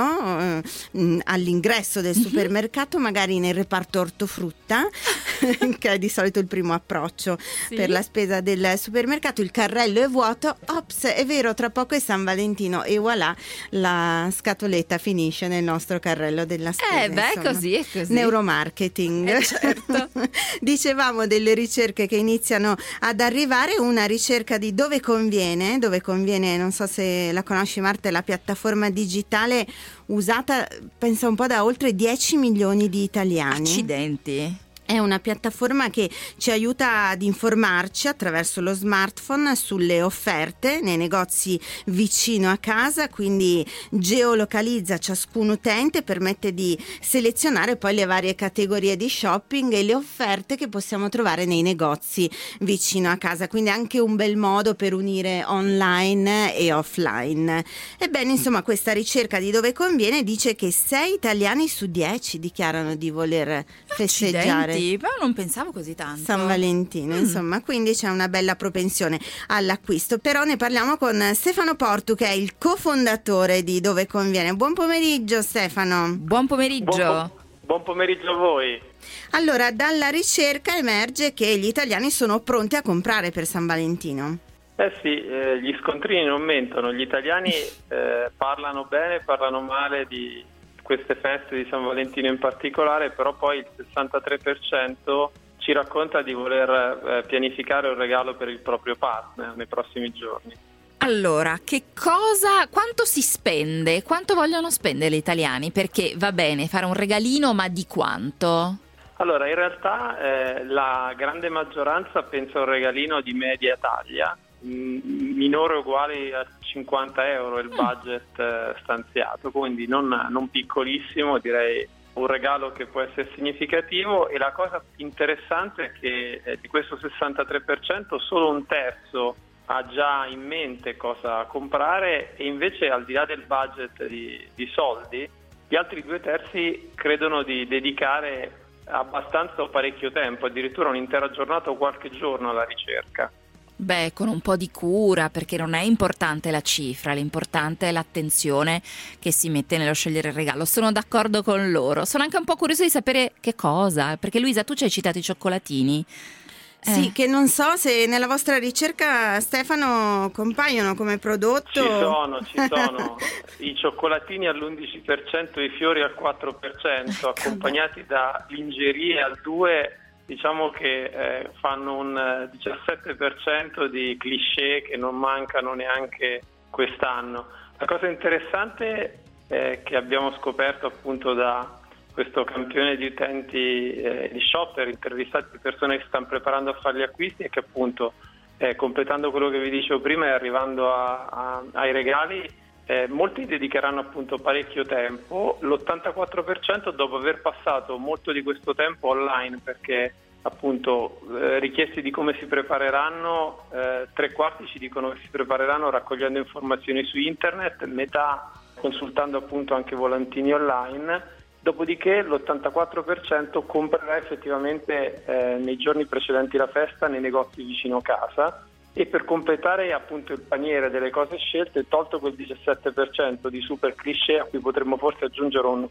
all'ingresso del supermercato, magari nel reparto ortofrutta che è di solito il primo approccio per la spesa del supermercato. Il carrello è vuoto, ops, è vero, tra poco è San Valentino e voilà, la scatoletta finisce nel nostro carrello della spesa. È così. Neuromarketing. Certo. Dicevamo delle ricerche che iniziano ad arrivare, una ricerca di Dove Conviene, non so se la conosci Marta, è la piattaforma digitale usata, pensa un po', da oltre 10 milioni di italiani. Accidenti. È una piattaforma che ci aiuta ad informarci attraverso lo smartphone sulle offerte nei negozi vicino a casa, quindi geolocalizza ciascun utente, permette di selezionare poi le varie categorie di shopping e le offerte che possiamo trovare nei negozi vicino a casa, quindi anche un bel modo per unire online e offline. Ebbene, insomma, questa ricerca di Dove Conviene dice che 6 italiani su 10 dichiarano di voler festeggiare. Però non pensavo così tanto. San Valentino, insomma, quindi c'è una bella propensione all'acquisto. Però ne parliamo con Stefano Portu, che è il cofondatore di Dove Conviene. Buon pomeriggio Stefano. Buon pomeriggio. Buon pomeriggio a voi. Allora, dalla ricerca emerge che gli italiani sono pronti a comprare per San Valentino. Gli scontrini non mentono, gli italiani parlano bene, parlano male di queste feste di San Valentino in particolare, però poi il 63% ci racconta di voler pianificare un regalo per il proprio partner nei prossimi giorni. Allora, quanto si spende? Quanto vogliono spendere gli italiani? Perché va bene fare un regalino, ma di quanto? Allora, in realtà la grande maggioranza pensa a un regalino di media taglia, minore o uguale a 50 euro il budget stanziato, quindi non piccolissimo, direi un regalo che può essere significativo. E la cosa interessante è che di questo 63% solo un terzo ha già in mente cosa comprare, e invece al di là del budget di soldi, gli altri 2 terzi credono di dedicare abbastanza o parecchio tempo, addirittura un'intera giornata o qualche giorno alla ricerca. Beh, con un po' di cura, perché non è importante la cifra, l'importante è l'attenzione che si mette nello scegliere il regalo. Sono d'accordo con loro. Sono anche un po' curiosa di sapere che cosa, perché Luisa, tu ci hai citato i cioccolatini. Sì, che non so se nella vostra ricerca, Stefano, compaiono come prodotto. Ci sono i cioccolatini all'11%, i fiori al 4%, accompagnati da lingerie al 2%. Diciamo che fanno un 17% di cliché che non mancano neanche quest'anno. La cosa interessante che abbiamo scoperto appunto da questo campione di utenti di shopper, intervistati persone che stanno preparando a fare gli acquisti, è che appunto completando quello che vi dicevo prima e arrivando ai regali, molti dedicheranno appunto parecchio tempo, l'84% dopo aver passato molto di questo tempo online, perché appunto richiesti di come si prepareranno, 3/4 ci dicono che si prepareranno raccogliendo informazioni su internet, metà consultando appunto anche volantini online, dopodiché l'84% comprerà effettivamente nei giorni precedenti la festa nei negozi vicino casa. E per completare appunto il paniere delle cose scelte, tolto quel 17% di super cliché, a cui potremmo forse aggiungere un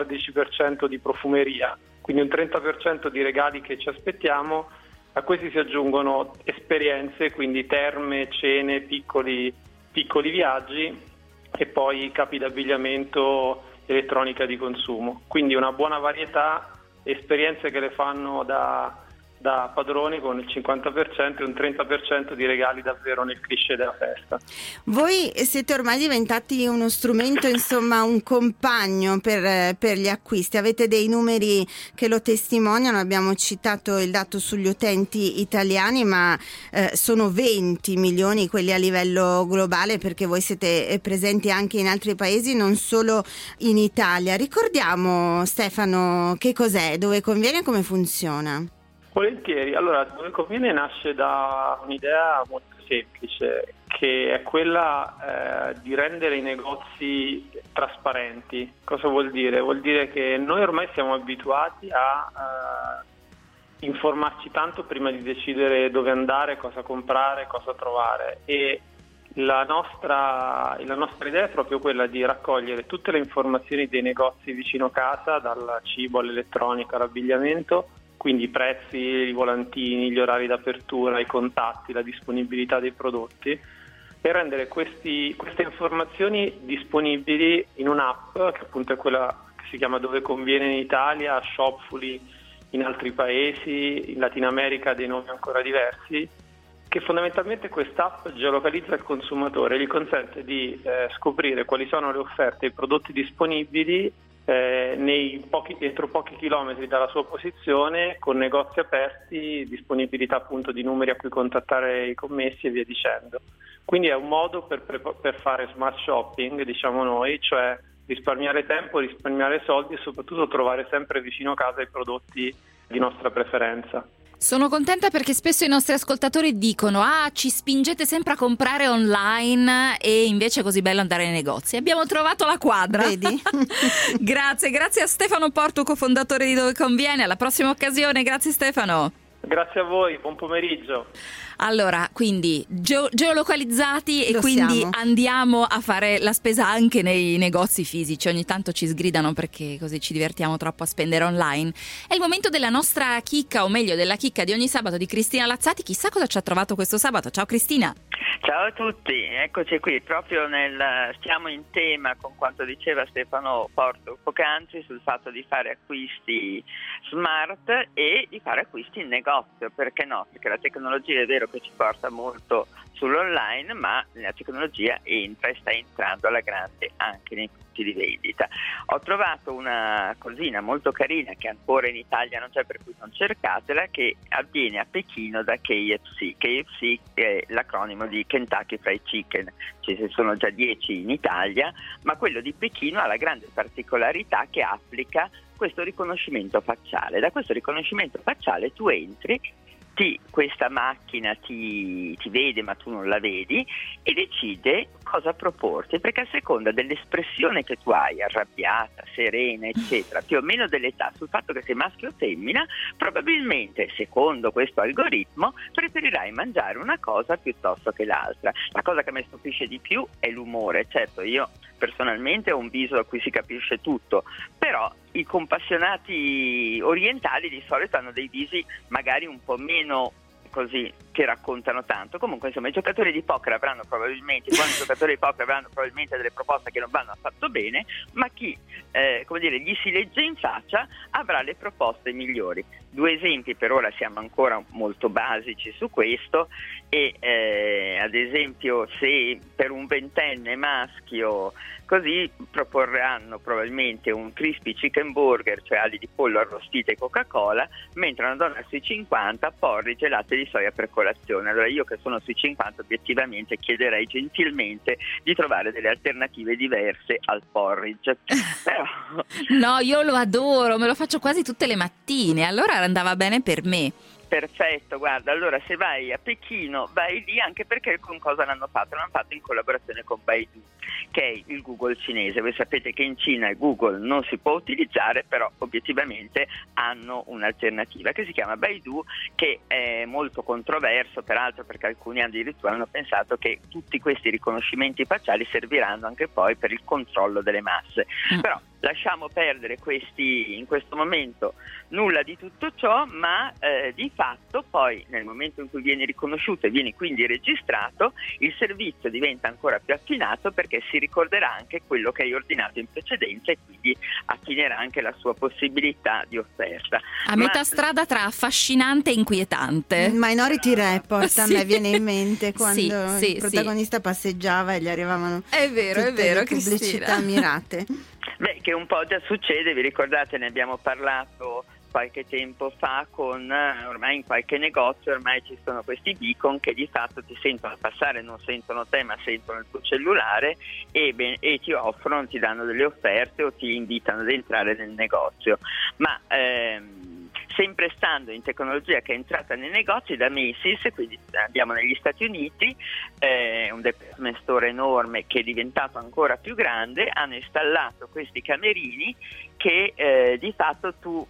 14% di profumeria, quindi un 30% di regali che ci aspettiamo, a questi si aggiungono esperienze, quindi terme, cene, piccoli viaggi e poi capi d'abbigliamento, elettronica di consumo. Quindi una buona varietà, esperienze che le fanno da padroni con il 50% e un 30% di regali davvero nel cliché della festa. Voi siete ormai diventati uno strumento, insomma un compagno per gli acquisti, avete dei numeri che lo testimoniano, abbiamo citato il dato sugli utenti italiani, ma sono 20 milioni quelli a livello globale, perché voi siete presenti anche in altri paesi, non solo in Italia. Ricordiamo, Stefano, che cos'è, dove conviene e come funziona? Volentieri. Allora, Dove Conviene nasce da un'idea molto semplice, che è quella di rendere i negozi trasparenti. Cosa vuol dire? Vuol dire che noi ormai siamo abituati a informarci tanto prima di decidere dove andare, cosa comprare, cosa trovare, e la nostra idea è proprio quella di raccogliere tutte le informazioni dei negozi vicino casa, dal cibo all'elettronica all'abbigliamento, quindi i prezzi, i volantini, gli orari d'apertura, i contatti, la disponibilità dei prodotti, e rendere queste informazioni disponibili in un'app che appunto è quella che si chiama Dove Conviene in Italia, Shopfully in altri paesi, in Latino America dei nomi ancora diversi, che fondamentalmente quest'app geolocalizza il consumatore, gli consente di scoprire quali sono le offerte e i prodotti disponibili entro pochi chilometri dalla sua posizione, con negozi aperti, disponibilità appunto di numeri a cui contattare i commessi e via dicendo. Quindi è un modo per fare smart shopping, diciamo noi, cioè risparmiare tempo, risparmiare soldi e soprattutto trovare sempre vicino casa i prodotti di nostra preferenza. Sono contenta perché spesso i nostri ascoltatori dicono ci spingete sempre a comprare online e invece è così bello andare nei negozi. Abbiamo trovato la quadra. Vedi? Grazie a Stefano Porto, cofondatore di Dove Conviene. Alla prossima occasione, grazie Stefano. Grazie a voi, buon pomeriggio. Allora, quindi geolocalizzati e quindi andiamo a fare la spesa anche nei negozi fisici. Ogni tanto ci sgridano perché così ci divertiamo troppo a spendere online. È il momento della nostra chicca, o meglio della chicca di ogni sabato di Cristina Lazzati. Chissà cosa ci ha trovato questo sabato. Ciao Cristina. Ciao a tutti, eccoci qui, proprio stiamo in tema con quanto diceva Stefano Porto poc'anzi sul fatto di fare acquisti smart e di fare acquisti in negozio, perché no? Perché la tecnologia è vero che ci porta molto sull'online, ma la tecnologia entra e sta entrando alla grande anche nei punti di vendita. Ho trovato una cosina molto carina che ancora in Italia non c'è, per cui non cercatela, che avviene a Pechino da KFC. KFC è l'acronimo di Kentucky Fried Chicken, ci sono già 10 in Italia, ma quello di Pechino ha la grande particolarità che applica questo riconoscimento facciale. Da questo riconoscimento facciale tu entri, questa macchina ti vede ma tu non la vedi e decide cosa proporti, perché a seconda dell'espressione che tu hai, arrabbiata, serena, eccetera, più o meno dell'età, sul fatto che sei maschio o femmina, probabilmente secondo questo algoritmo preferirai mangiare una cosa piuttosto che l'altra. La cosa che mi stupisce di più è l'umore. Certo, io personalmente ho un viso da cui si capisce tutto, però i compassionati orientali di solito hanno dei visi magari un po' meno così, che raccontano tanto. Comunque insomma i giocatori di poker avranno probabilmente, i buoni giocatori di poker avranno probabilmente delle proposte che non vanno affatto bene, ma chi gli si legge in faccia avrà le proposte migliori. 2 esempi, per ora siamo ancora molto basici su questo, e ad esempio se per un 20enne maschio così proporranno probabilmente un crispy chicken burger, cioè ali di pollo arrostite e Coca-Cola, mentre una donna sui 50 porridge e latte di soia per colazione. colazione. Allora io che sono sui 50 obiettivamente chiederei gentilmente di trovare delle alternative diverse al porridge. Però... No, io lo adoro, me lo faccio quasi tutte le mattine, allora andava bene per me. Perfetto, guarda, allora se vai a Pechino vai lì, anche perché con cosa l'hanno fatto? L'hanno fatto in collaborazione con Baidu, che è il Google cinese. Voi sapete che in Cina Google non si può utilizzare, però obiettivamente hanno un'alternativa che si chiama Baidu, che è molto controverso peraltro, perché alcuni addirittura hanno pensato che tutti questi riconoscimenti facciali serviranno anche poi per il controllo delle masse. Però lasciamo perdere questi, in questo momento nulla di tutto ciò, ma di fatto poi nel momento in cui vieni riconosciuto e vieni quindi registrato, il servizio diventa ancora più affinato, perché si ricorderà anche quello che hai ordinato in precedenza e quindi affinerà anche la sua possibilità di offerta. A metà strada tra affascinante e inquietante. Minority Report, Sì. a me viene in mente quando Sì, il protagonista passeggiava e gli arrivavano È vero, le pubblicità Cristina. mirate. Beh, che un po' già succede, vi ricordate, ne abbiamo parlato qualche tempo fa ormai in qualche negozio ormai ci sono questi beacon che di fatto ti sentono passare, non sentono te ma sentono il tuo cellulare e ti offrono, ti danno delle offerte o ti invitano ad entrare nel negozio. Ma sempre stando in tecnologia che è entrata nei negozi da Macy's, quindi andiamo negli Stati Uniti, un department store enorme che è diventato ancora più grande, hanno installato questi camerini che di fatto tu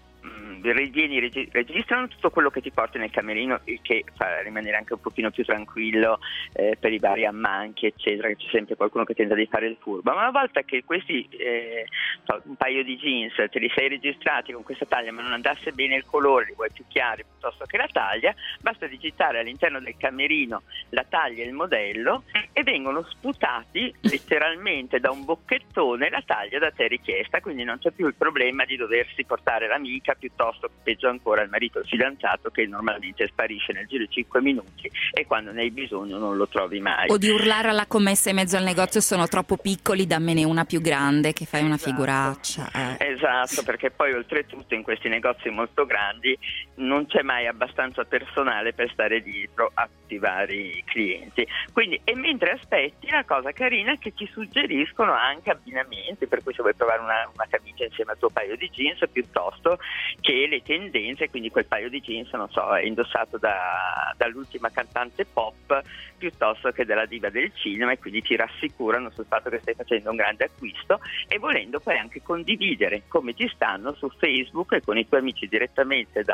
registrano tutto quello che ti porti nel camerino, il che fa rimanere anche un pochino più tranquillo per i vari ammanchi eccetera, che c'è sempre qualcuno che tenta di fare il furbo. Ma una volta che questi un paio di jeans te li sei registrati con questa taglia ma non andasse bene il colore, li vuoi più chiari piuttosto che la taglia, basta digitare all'interno del camerino la taglia e il modello e vengono sputati letteralmente da un bocchettone la taglia da te richiesta, quindi non c'è più il problema di doversi portare l'amica, piuttosto peggio ancora il marito o il fidanzato che normalmente sparisce nel giro di 5 minuti e quando ne hai bisogno non lo trovi mai. O di urlare alla commessa in mezzo al negozio: sono troppo piccoli, dammene una più grande, che fai una figuraccia. Esatto, perché poi oltretutto in questi negozi molto grandi non c'è mai abbastanza personale per stare dietro a tutti i vari clienti. Quindi, e mentre aspetti, la cosa carina è che ti suggeriscono anche abbinamenti, per cui se vuoi provare una camicia insieme al tuo paio di jeans piuttosto che le tendenze, quindi quel paio di jeans, non so, è indossato dall'ultima cantante pop piuttosto che dalla diva del cinema, e quindi ti rassicurano sul fatto che stai facendo un grande acquisto, e volendo poi anche condividere come ti stanno su Facebook e con i tuoi amici direttamente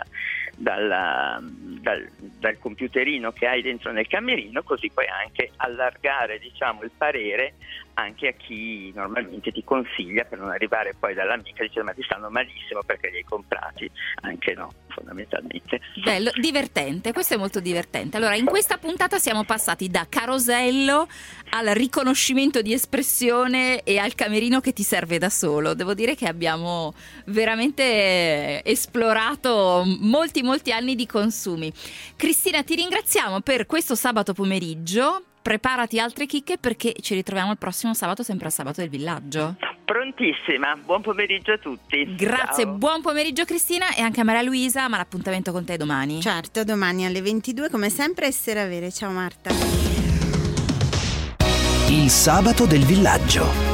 dal computerino che hai dentro nel camerino, così puoi anche allargare, diciamo, il parere anche a chi normalmente ti consiglia, per non arrivare poi dall'amica e dice ma ti stanno malissimo perché li hai comprati. Anche no, fondamentalmente. Bello, divertente, questo è molto divertente. Allora, in questa puntata siamo passati da carosello al riconoscimento di espressione e al camerino che ti serve da solo. Devo dire che abbiamo veramente esplorato molti anni di consumi. Cristina, ti ringraziamo per questo sabato pomeriggio. Preparati altre chicche perché ci ritroviamo il prossimo sabato, sempre al Sabato del Villaggio. Prontissima, buon pomeriggio a tutti. Grazie, ciao. Buon pomeriggio Cristina e anche a Maria Luisa, ma l'appuntamento con te è domani. Certo, domani alle 22 come sempre e Sera Vere. Ciao Marta. Il Sabato del Villaggio.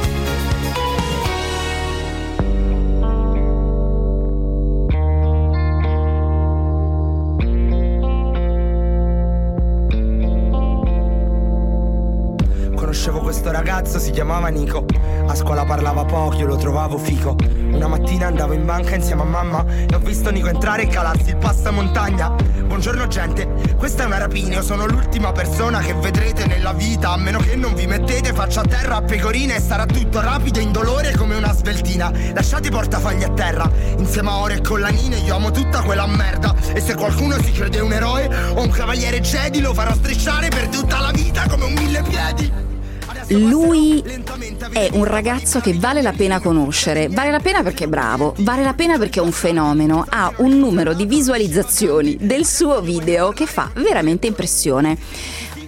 Conoscevo questo ragazzo, si chiamava Nico. A scuola parlava poco, io lo trovavo fico. Una mattina andavo in banca insieme a mamma e ho visto Nico entrare e calarsi il passamontagna. Buongiorno gente, questa è una rapina. Io sono l'ultima persona che vedrete nella vita, a meno che non vi mettete faccia a terra a pecorina, e sarà tutto rapido e indolore come una sveltina. Lasciate i portafogli a terra, insieme a ore e collanine. Io amo tutta quella merda, e se qualcuno si crede un eroe o un cavaliere Jedi, lo farò strisciare per tutta la vita come un mille piedi. Lui è un ragazzo che vale la pena conoscere, vale la pena perché è bravo, vale la pena perché è un fenomeno, ha un numero di visualizzazioni del suo video che fa veramente impressione.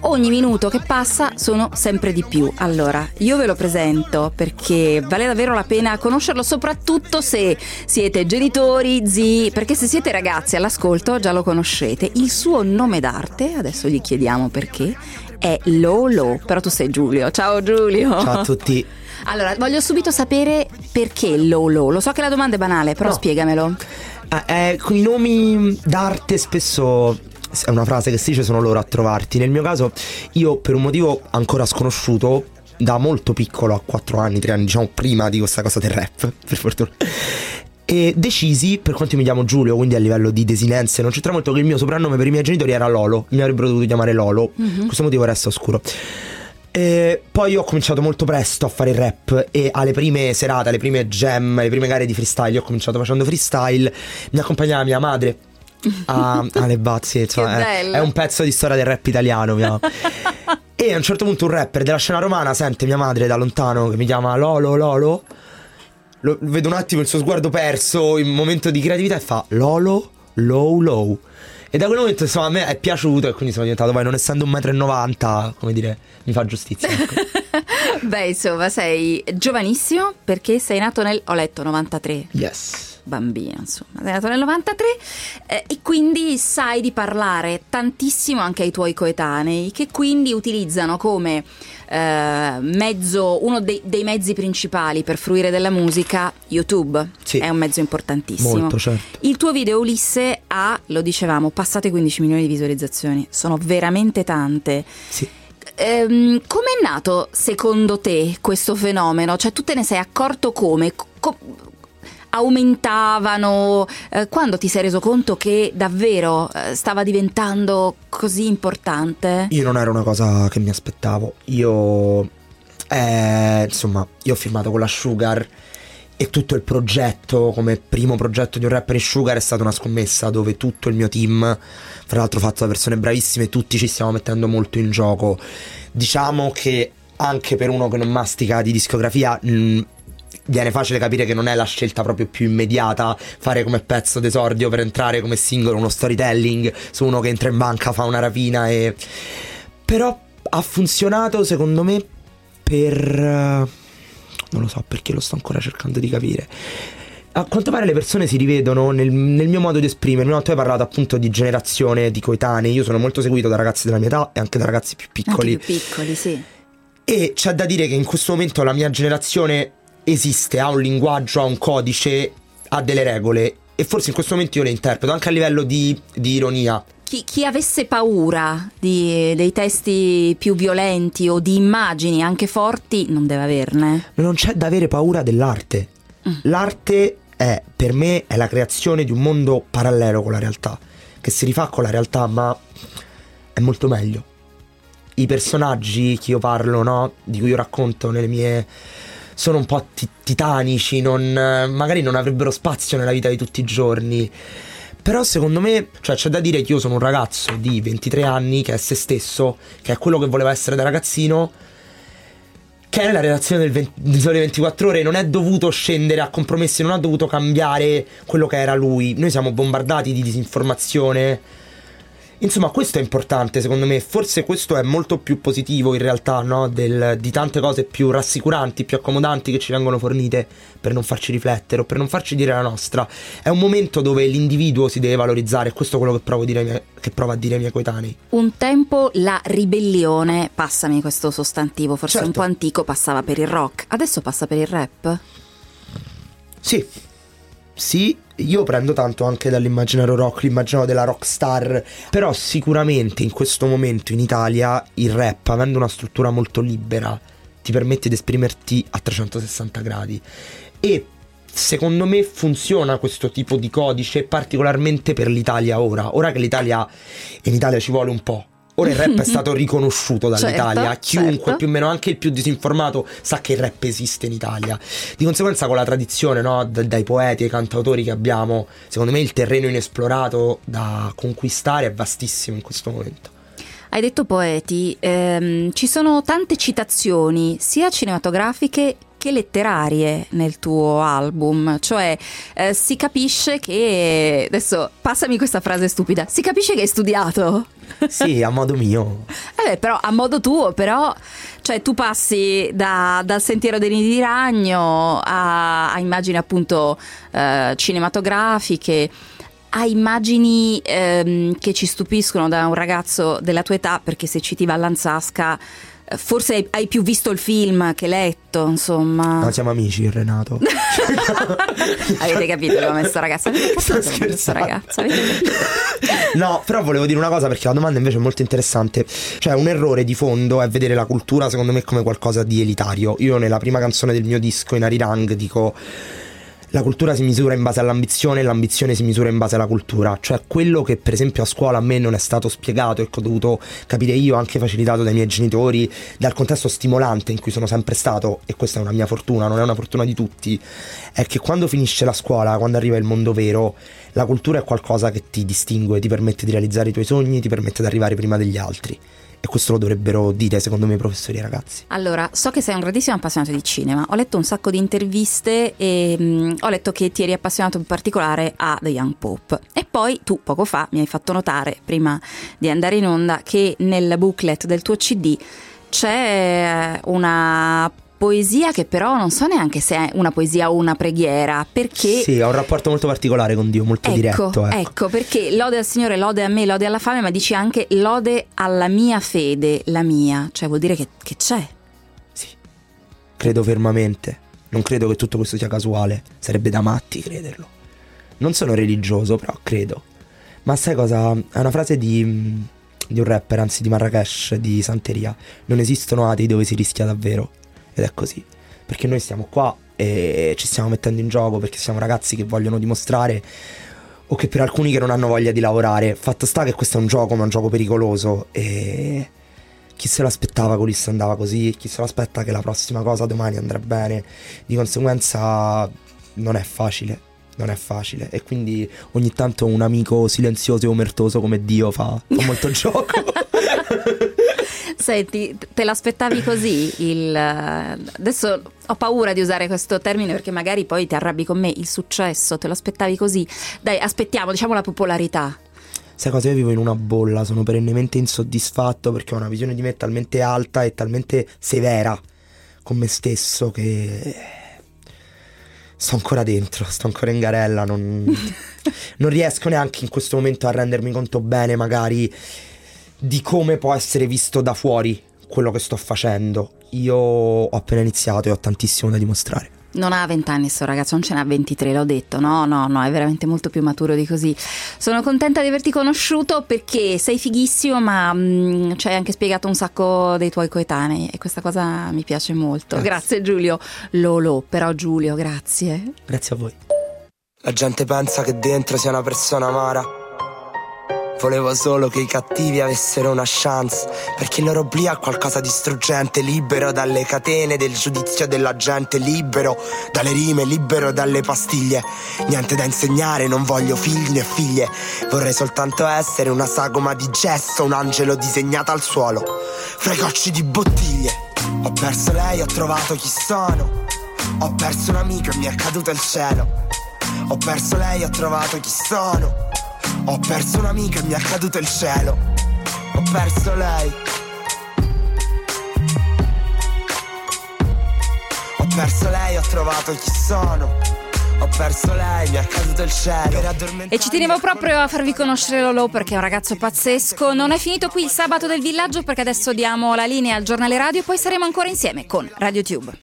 ogni minuto che passa sono sempre di più. Allora, io ve lo presento perché vale davvero la pena conoscerlo, soprattutto se siete genitori, zii, perché se siete ragazzi all'ascolto già lo conoscete. Il suo nome d'arte, adesso gli chiediamo perché, è Lolo, però tu sei Giulio. Ciao Giulio. Ciao a tutti. Allora, voglio subito sapere perché Lolo. Lo so che la domanda è banale, però spiegamelo. Con i nomi d'arte spesso è una frase che si dice sono loro a trovarti. Nel mio caso io, per un motivo ancora sconosciuto, da molto piccolo, a 4 anni, 3 anni, diciamo prima di questa cosa del rap, per fortuna, e decisi, per quanto io mi chiamo Giulio, quindi a livello di desinenze non c'entra molto, che il mio soprannome per i miei genitori era Lolo. Mi avrebbero dovuto chiamare Lolo. Questo motivo resta oscuro. E poi ho cominciato molto presto a fare il rap, e alle prime serate, alle prime jam, alle prime gare di freestyle, io ho cominciato facendo freestyle, mi accompagnava mia madre alle bazzi, insomma, è un pezzo di storia del rap italiano. E a un certo punto un rapper della scena romana sente mia madre da lontano che mi chiama Lolo, vedo un attimo il suo sguardo perso in un momento di creatività e fa Lolo, low. E da quel momento, insomma, a me è piaciuto, e quindi sono diventato, poi non essendo 1,90 m, come dire, mi fa giustizia, ecco. Beh, insomma, sei giovanissimo perché sei nato ho letto 93. Yes. Bambino, insomma, sei nato nel 93, e quindi sai di parlare tantissimo anche ai tuoi coetanei, che quindi utilizzano come mezzo, uno dei mezzi principali per fruire della musica, YouTube. Sì. È un mezzo importantissimo. Molto, certo. Il tuo video Ulisse ha, lo dicevamo, passate 15 milioni di visualizzazioni. Sono veramente tante. Sì. Com'è nato secondo te questo fenomeno? Cioè, tu te ne sei accorto come? Aumentavano? Quando ti sei reso conto che davvero stava diventando così importante? Io non era una cosa che mi aspettavo. Io ho firmato con la Sugar, e tutto il progetto, come primo progetto di un rapper in Sugar, è stata una scommessa dove tutto il mio team, fra l'altro fatto da persone bravissime, tutti ci stiamo mettendo molto in gioco. Diciamo che anche per uno che non mastica di discografia viene facile capire che non è la scelta proprio più immediata fare come pezzo d'esordio per entrare come singolo uno storytelling su uno che entra in banca, fa una rapina, però ha funzionato secondo me per non lo so perché, lo sto ancora cercando di capire. A quanto pare le persone si rivedono nel mio modo di esprimermi, no? Tu hai parlato appunto di generazione, di coetanei. Io sono molto seguito da ragazzi della mia età e anche da ragazzi più piccoli. Anche più piccoli, sì. E c'è da dire che in questo momento la mia generazione esiste, ha un linguaggio, ha un codice, ha delle regole, e forse in questo momento io le interpreto anche a livello di ironia. Chi avesse paura dei testi più violenti o di immagini anche forti non deve averne. Non c'è da avere paura dell'arte. L'arte per me è la creazione di un mondo parallelo con la realtà, che si rifà con la realtà, ma è molto meglio. I personaggi che io parlo, no, di cui io racconto nelle mie, sono un po' titanici, magari non avrebbero spazio nella vita di tutti i giorni. Però secondo me, cioè, c'è da dire che io sono un ragazzo di 23 anni che è se stesso, che è quello che voleva essere da ragazzino, che è nella redazione del Sole 24 Ore, non è dovuto scendere a compromessi, non ha dovuto cambiare quello che era lui. Noi siamo bombardati di disinformazione. Insomma, questo è importante secondo me. Forse questo è molto più positivo in realtà, no? Di tante cose più rassicuranti, più accomodanti che ci vengono fornite per non farci riflettere o per non farci dire la nostra. È un momento dove l'individuo si deve valorizzare, e questo è quello che provo a dire ai miei coetanei. Un tempo la ribellione, passami questo sostantivo, forse certo, un po' antico, passava per il rock. Adesso passa per il rap? Sì, io prendo tanto anche dall'immaginario rock, l'immaginario della rockstar, però sicuramente in questo momento in Italia il rap, avendo una struttura molto libera, ti permette di esprimerti a 360 gradi, e secondo me funziona questo tipo di codice particolarmente per l'Italia ora che l'Italia, e in Italia ci vuole un po'. Ora il rap è stato riconosciuto dall'Italia, chiunque più o meno, anche il più disinformato, sa che il rap esiste in Italia. Di conseguenza, con la tradizione, no, dai poeti ai cantautori che abbiamo, secondo me il terreno inesplorato da conquistare è vastissimo in questo momento. Hai detto poeti, ci sono tante citazioni sia cinematografiche che letterarie nel tuo album, cioè si capisce che, adesso passami questa frase stupida, si capisce che hai studiato? Sì, a modo mio. Però a modo tuo, però, cioè tu passi dal Sentiero dei Nidi di Ragno a immagini appunto cinematografiche, a immagini che ci stupiscono da un ragazzo della tua età, perché se citi Vallanzasca forse hai più visto il film che letto, insomma. No, siamo amici, Renato. Avete capito come sto ragazzo? No, però volevo dire una cosa, perché la domanda invece è molto interessante. Cioè, un errore di fondo è vedere la cultura, secondo me, come qualcosa di elitario. Io nella prima canzone del mio disco, in Arirang, dico: la cultura si misura in base all'ambizione e l'ambizione si misura in base alla cultura. Cioè quello che per esempio a scuola a me non è stato spiegato e che ho dovuto capire io, anche facilitato dai miei genitori, dal contesto stimolante in cui sono sempre stato, e questa è una mia fortuna, non è una fortuna di tutti, è che quando finisce la scuola, quando arriva il mondo vero, la cultura è qualcosa che ti distingue, ti permette di realizzare i tuoi sogni, ti permette di arrivare prima degli altri. E questo lo dovrebbero dire, secondo me, i professori e i ragazzi. Allora, so che sei un grandissimo appassionato di cinema. Ho letto un sacco di interviste e ho letto che ti eri appassionato in particolare a The Young Pope. E poi tu, poco fa, mi hai fatto notare, prima di andare in onda, che nel booklet del tuo CD c'è una poesia che però non so neanche se è una poesia o una preghiera, perché sì, ho un rapporto molto particolare con Dio, molto diretto. Ecco, perché lode al Signore, lode a me, lode alla fame, ma dici anche lode alla mia fede, la mia, cioè vuol dire che c'è. Sì, credo fermamente. Non credo che tutto questo sia casuale, sarebbe da matti crederlo. Non sono religioso, però credo. Ma sai cosa? È una frase di un rapper, anzi di Marrakesh, di Santeria: non esistono atei dove si rischia davvero. Ed è così, perché noi stiamo qua e ci stiamo mettendo in gioco perché siamo ragazzi che vogliono dimostrare, o che per alcuni che non hanno voglia di lavorare. Fatto sta che questo è un gioco, ma un gioco pericoloso, e chi se l'aspettava con l'Is andava così, chi se l'aspetta che la prossima cosa domani andrà bene. Di conseguenza non è facile, e quindi ogni tanto un amico silenzioso e omertoso come Dio fa molto gioco. Senti, te l'aspettavi così? Adesso ho paura di usare questo termine perché magari poi ti arrabbi con me. Il successo, te lo aspettavi così? Dai, aspettiamo, diciamo la popolarità. Sai cosa? Io vivo in una bolla, sono perennemente insoddisfatto perché ho una visione di me talmente alta e talmente severa con me stesso che sto ancora dentro, sto ancora in garella, non riesco neanche in questo momento a rendermi conto bene magari di come può essere visto da fuori quello che sto facendo. Io ho appena iniziato e ho tantissimo da dimostrare. Non ha 20 anni sto ragazzo, non ce n'ha 23, l'ho detto. No, è veramente molto più maturo di così. Sono contenta di averti conosciuto perché sei fighissimo, ma ci hai anche spiegato un sacco dei tuoi coetanei e questa cosa mi piace molto. Grazie Giulio. Lolo, però Giulio, grazie. Grazie a voi. La gente pensa che dentro sia una persona amara. Volevo solo che i cattivi avessero una chance, perché il loro oblio ha qualcosa di struggente, libero dalle catene del giudizio della gente, libero dalle rime, libero dalle pastiglie. Niente da insegnare, non voglio figli né figlie. Vorrei soltanto essere una sagoma di gesso, un angelo disegnato al suolo fra i cocci di bottiglie. Ho perso lei, ho trovato chi sono. Ho perso un amico e mi è caduto il cielo. Ho perso lei, ho trovato chi sono. Ho perso un'amica e mi è caduto il cielo. Ho perso lei. Ho perso lei, ho trovato chi sono. Ho perso lei, mi è caduto il cielo. E ci tenevo proprio a farvi conoscere Lolo perché è un ragazzo pazzesco. Non è finito qui il sabato del villaggio perché adesso diamo la linea al giornale radio e poi saremo ancora insieme con Radio Tube.